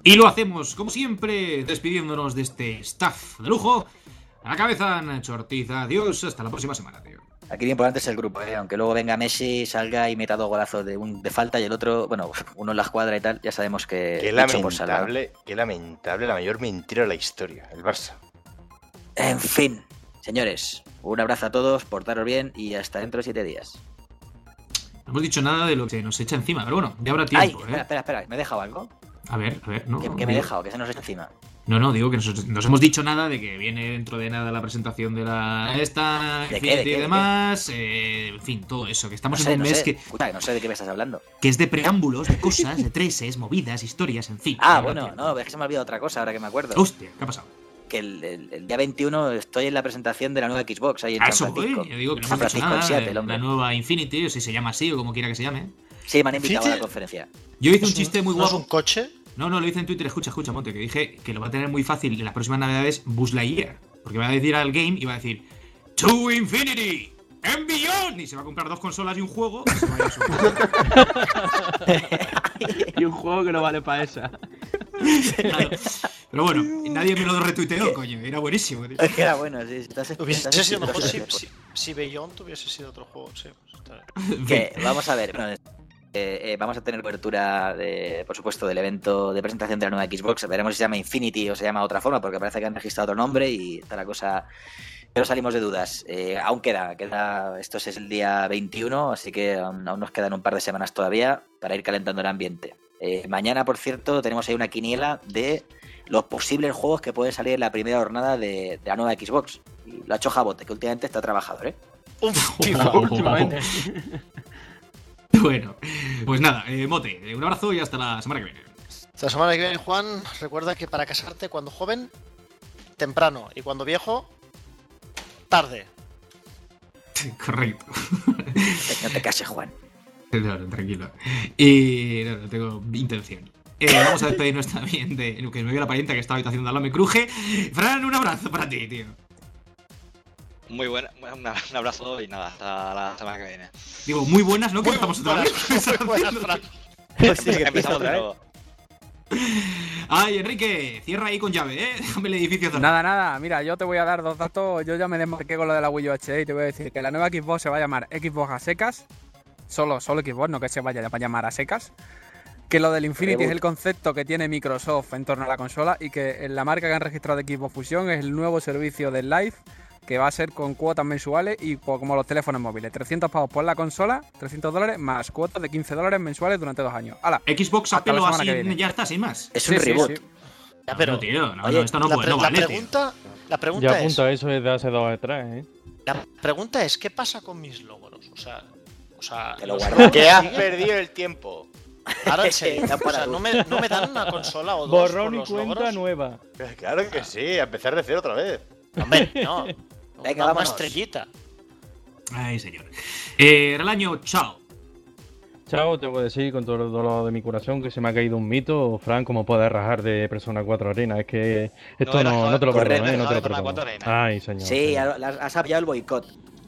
Y lo hacemos, como siempre, despidiéndonos de este staff de lujo. A la cabeza, Nacho Ortiz. Adiós, hasta la próxima semana, tío. Aquí lo importante es el grupo, ¿eh? Aunque luego venga Messi, salga y meta dos golazos de, un, de falta y el otro, bueno, uno en la escuadra y tal, ya sabemos que... Qué lamentable, qué lamentable, la mayor mentira de la historia, el Barça. En fin, señores, un abrazo a todos, portaros bien y hasta dentro de siete días. No hemos dicho nada de lo que nos echa encima, pero bueno, ya habrá tiempo. Ay, espera, ¿eh? espera, espera, ¿me he dejado algo? A ver, a ver, no. ¿Qué, qué me he dejado? ¿Qué se nos echa encima? No, no, digo que nos, nos hemos dicho nada de que viene dentro de nada la presentación de la esta, ¿De qué, de qué, y de demás, eh, en fin, todo eso, que estamos no sé, en un no mes sé. que, Escucha, no sé de qué me estás hablando. que es de preámbulos, de cosas, de treses, movidas, historias, en fin. Ah, Ya bueno, tiempo. no, es que se me ha olvidado otra cosa ahora que me acuerdo. Hostia, ¿qué ha pasado? Que el, el, el día veintiuno estoy en la presentación de la nueva Xbox ahí en A San eso voy, Francisco. yo digo que no San hemos dicho Francisco nada, en Seattle, de hombre. la nueva Infinity, o si se llama así o como quiera que se llame. Sí, me han invitado a la ¿Infinity? conferencia. Yo hice un ¿Es chiste muy ¿No es guapo. un coche? No, no, lo hice en Twitter, escucha, escucha, Monte, que dije que lo va a tener muy fácil en las próximas navidades Buzz Lightyear. Porque va a decir al game y va a decir To Infinity and Beyond. Y se va a comprar dos consolas y un juego. Y, se va a ir a su Y un juego que no vale para esa. Claro. Pero bueno, nadie me lo retuiteó, coño. Era buenísimo, tío. Es que era bueno, sí. Estás, Hubiese estás- sido mejor si, estás- si, si Beyond hubiese sido otro juego, sí. Pues está bien. Que, vamos a ver, bueno, eh, eh, vamos a tener cobertura, de, por supuesto, del evento de presentación de la nueva Xbox. Veremos si se llama Infinity o se llama de otra forma, porque parece que han registrado otro nombre y está la cosa... Pero salimos de dudas. Eh, aún queda, queda, esto es el día veintiuno, así que aún, aún nos quedan un par de semanas todavía para ir calentando el ambiente. Eh, mañana, por cierto, tenemos ahí una quiniela de los posibles juegos que pueden salir en la primera jornada de, de la nueva Xbox. Y lo ha hecho Jabote, que últimamente está trabajador, ¿eh? Un Últimamente. Bueno, pues nada, eh, Mote, un abrazo y hasta la semana que viene. Esta semana que viene, Juan, recuerda que para casarte cuando joven, temprano, y cuando viejo, tarde. Correcto. No te cases, Juan. No, no, tranquilo. Y no, no tengo intención. Eh, vamos a despedirnos también de que me vio la parienta que esta habitación de al lado me cruje. Fran, un abrazo para ti, tío. Muy buena, un abrazo y nada, hasta la semana que viene. Digo, muy buenas, ¿no? Que estamos otra vez. Muy buenas, Fran. Hostia, que Empezamos otra de vez. nuevo. Ay, Enrique, cierra ahí con llave, ¿eh? Déjame el edificio cerrado. Nada, nada, mira, yo te voy a dar dos datos. Yo ya me desmarqué con lo de la Wii U H D y te voy a decir que la nueva Xbox se va a llamar Xbox a secas. Solo, solo Xbox, no que se vaya a llamar a secas. Que lo del Infinity Reboot. es el concepto que tiene Microsoft en torno a la consola y que la marca que han registrado de Xbox Fusion es el nuevo servicio del Live que va a ser con cuotas mensuales y po- como los teléfonos móviles. trescientos pavos por la consola, trescientos dólares más cuotas de quince dólares mensuales durante dos años. ¡Hala! Xbox Hasta la Apple semana así que viene. ya está, sin más. Es un Sí, sí, reboot. sí. Ya, pero no, tío, no, oye, no, esto no, la, puede, pre- no la vale, tío. pregunta, la pregunta Ya es, apunta eso desde hace dos o tres, ¿eh? la pregunta es, ¿qué pasa con mis logros? O sea, o sea, Te lo los guardas. logros Que has siguen. perdido el tiempo. Ahora en serio, Ya o para sea, tú. no me, no me dan una consola o dos Borrón por y los cuenta logros. nueva. Claro que sí, a empezar de cero otra vez. Hombre, no. Venga, Una vámonos. estrellita. Ay, señor. Eh, Relaño, chao. Chao, te voy a decir con todo el dolor de mi corazón que se me ha caído un mito, Fran, como puedes rajar de Persona cuatro Arena. Es que esto No he no, rajado- no te lo correcto, perdono, ¿eh? No te rajado lo de Persona perdono. cuatro Arena. Ay, señor. Sí, señor. has has apoyado el boicot.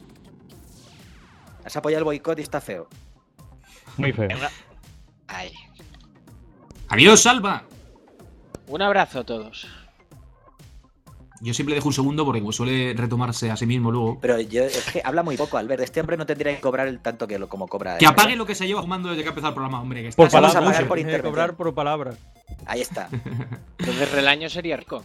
Has apoyado el boicot y está feo. Muy feo. Ay. Adiós, Salva. Un abrazo a todos. Yo siempre dejo un segundo porque como suele retomarse a sí mismo luego. Pero yo, es que habla muy poco, Albert. Este hombre no tendría que cobrar el tanto que lo, como cobra. Que él, apague ¿verdad? lo que se lleva fumando desde que ha empezado el programa, hombre. Que Por está Vamos a palabra, pagar por tienes que intervención. cobrar por palabra. Ahí está. Entonces Relaño sería rico.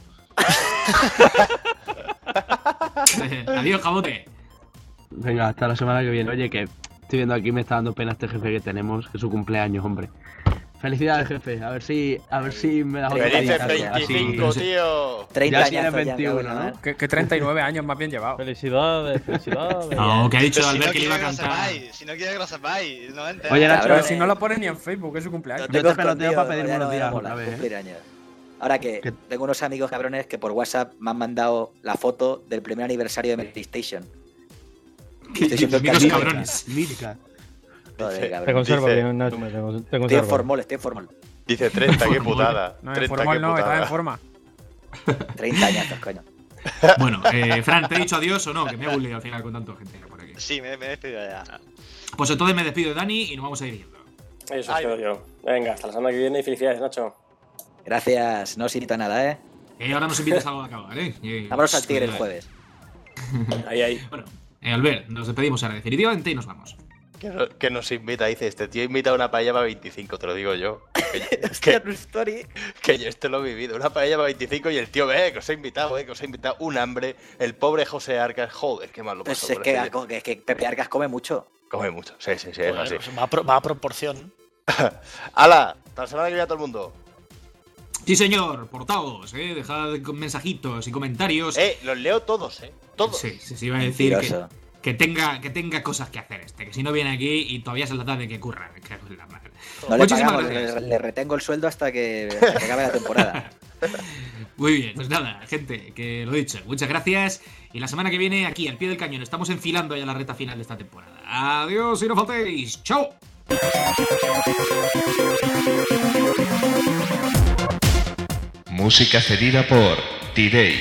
Adiós, Jabote. Venga, hasta la semana que viene. Oye, que estoy viendo aquí, me está dando pena este jefe que tenemos, que es su cumpleaños, hombre. Felicidades, jefe. A ver si, a ver si me das otra Felices felicitación, así- veinticinco, tío. treinta Ya años. tienes veintiuno, ¿no? Que, que treinta y nueve años más bien llevado. Felicidades, felicidades. No, que ha dicho Pero si Albert no que le iba a quiero que lo cantar. sepáis, si no quiero que lo sepáis, no me entero. Oye, Nacho, Cabrón, Pero si eh. no lo pones ni en Facebook, es su cumpleaños. Lo Yo tengo te peloteo escondido, para pedirme ya no unos me días mola, otra vez, ¿eh? cumplir años. Ahora que Que- tengo unos amigos cabrones que por WhatsApp me han mandado la foto del primer aniversario de PlayStation. Estoy siendo Amigos caliente. cabrones. Mítica. Joder, Te Te cabrón. conserva Dice- bien, Nacho. Te, con- te Estoy en conserva. formol, estoy en formol. Dice treinta, qué putada. No, en treinta, formal qué no, está en putada. forma. treinta años, coño. Bueno, eh, Fran, ¿te he dicho adiós o no? Que me he bullido al final con tanta gente por aquí. Sí, me, me he despedido ya. Pues entonces me despido de Dani y nos vamos a ir yendo. Eso espero yo. Venga, hasta la semana que viene y felicidades, Nacho. Gracias, no os invito a nada, ¿eh? Eh, ahora nos invitas a algo de acabar, ¿eh? eh Vámonos al Tigre el jueves. Ahí, ahí. Bueno, eh, Albert, nos despedimos ahora definitivamente y nos vamos. Que, no, que nos invita, dice, este tío invita a una paella para veinticinco, te lo digo yo. Que, Hostia, que, tu story. que yo esto lo he vivido, una paella para veinticinco y el tío, eh, que os he invitado, eh, que os he invitado un hambre. El pobre José Arcas, joder, qué mal lo pasó. Pues es que, es que, es que Pepe Arcas come mucho. Come mucho, sí, sí, sí, es Joder, así. pues va, a pro- va a proporción. ¡Hala! Hasta la semana que viene a todo el mundo. Sí, señor, portaos, ¿eh? Dejad mensajitos y comentarios. Eh, los leo todos, eh. Todos. Sí, sí, sí, iba a decir que, Mentiroso. que, tenga, que tenga cosas que hacer este, que si no viene aquí y todavía se la da de que curra. Me cago en la madre. No le Muchísimas pagamos, gracias. le, le retengo el sueldo hasta que, hasta que acabe la temporada. Muy bien, pues nada, gente, que lo dicho, muchas gracias. Y la semana que viene, aquí, al pie del cañón, estamos enfilando ya la recta final de esta temporada. Adiós y no faltéis. ¡Chao! Música cedida por T-Day.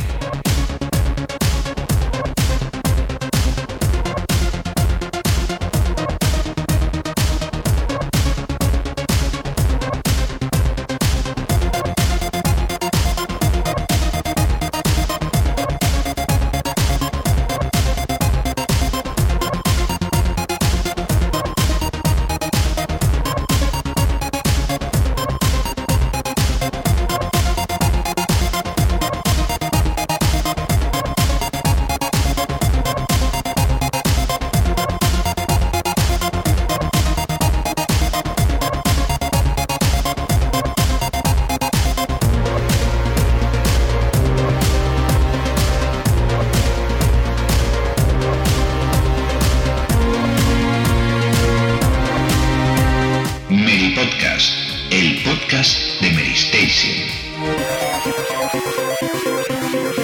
Meri Podcast, el podcast de Meri Station.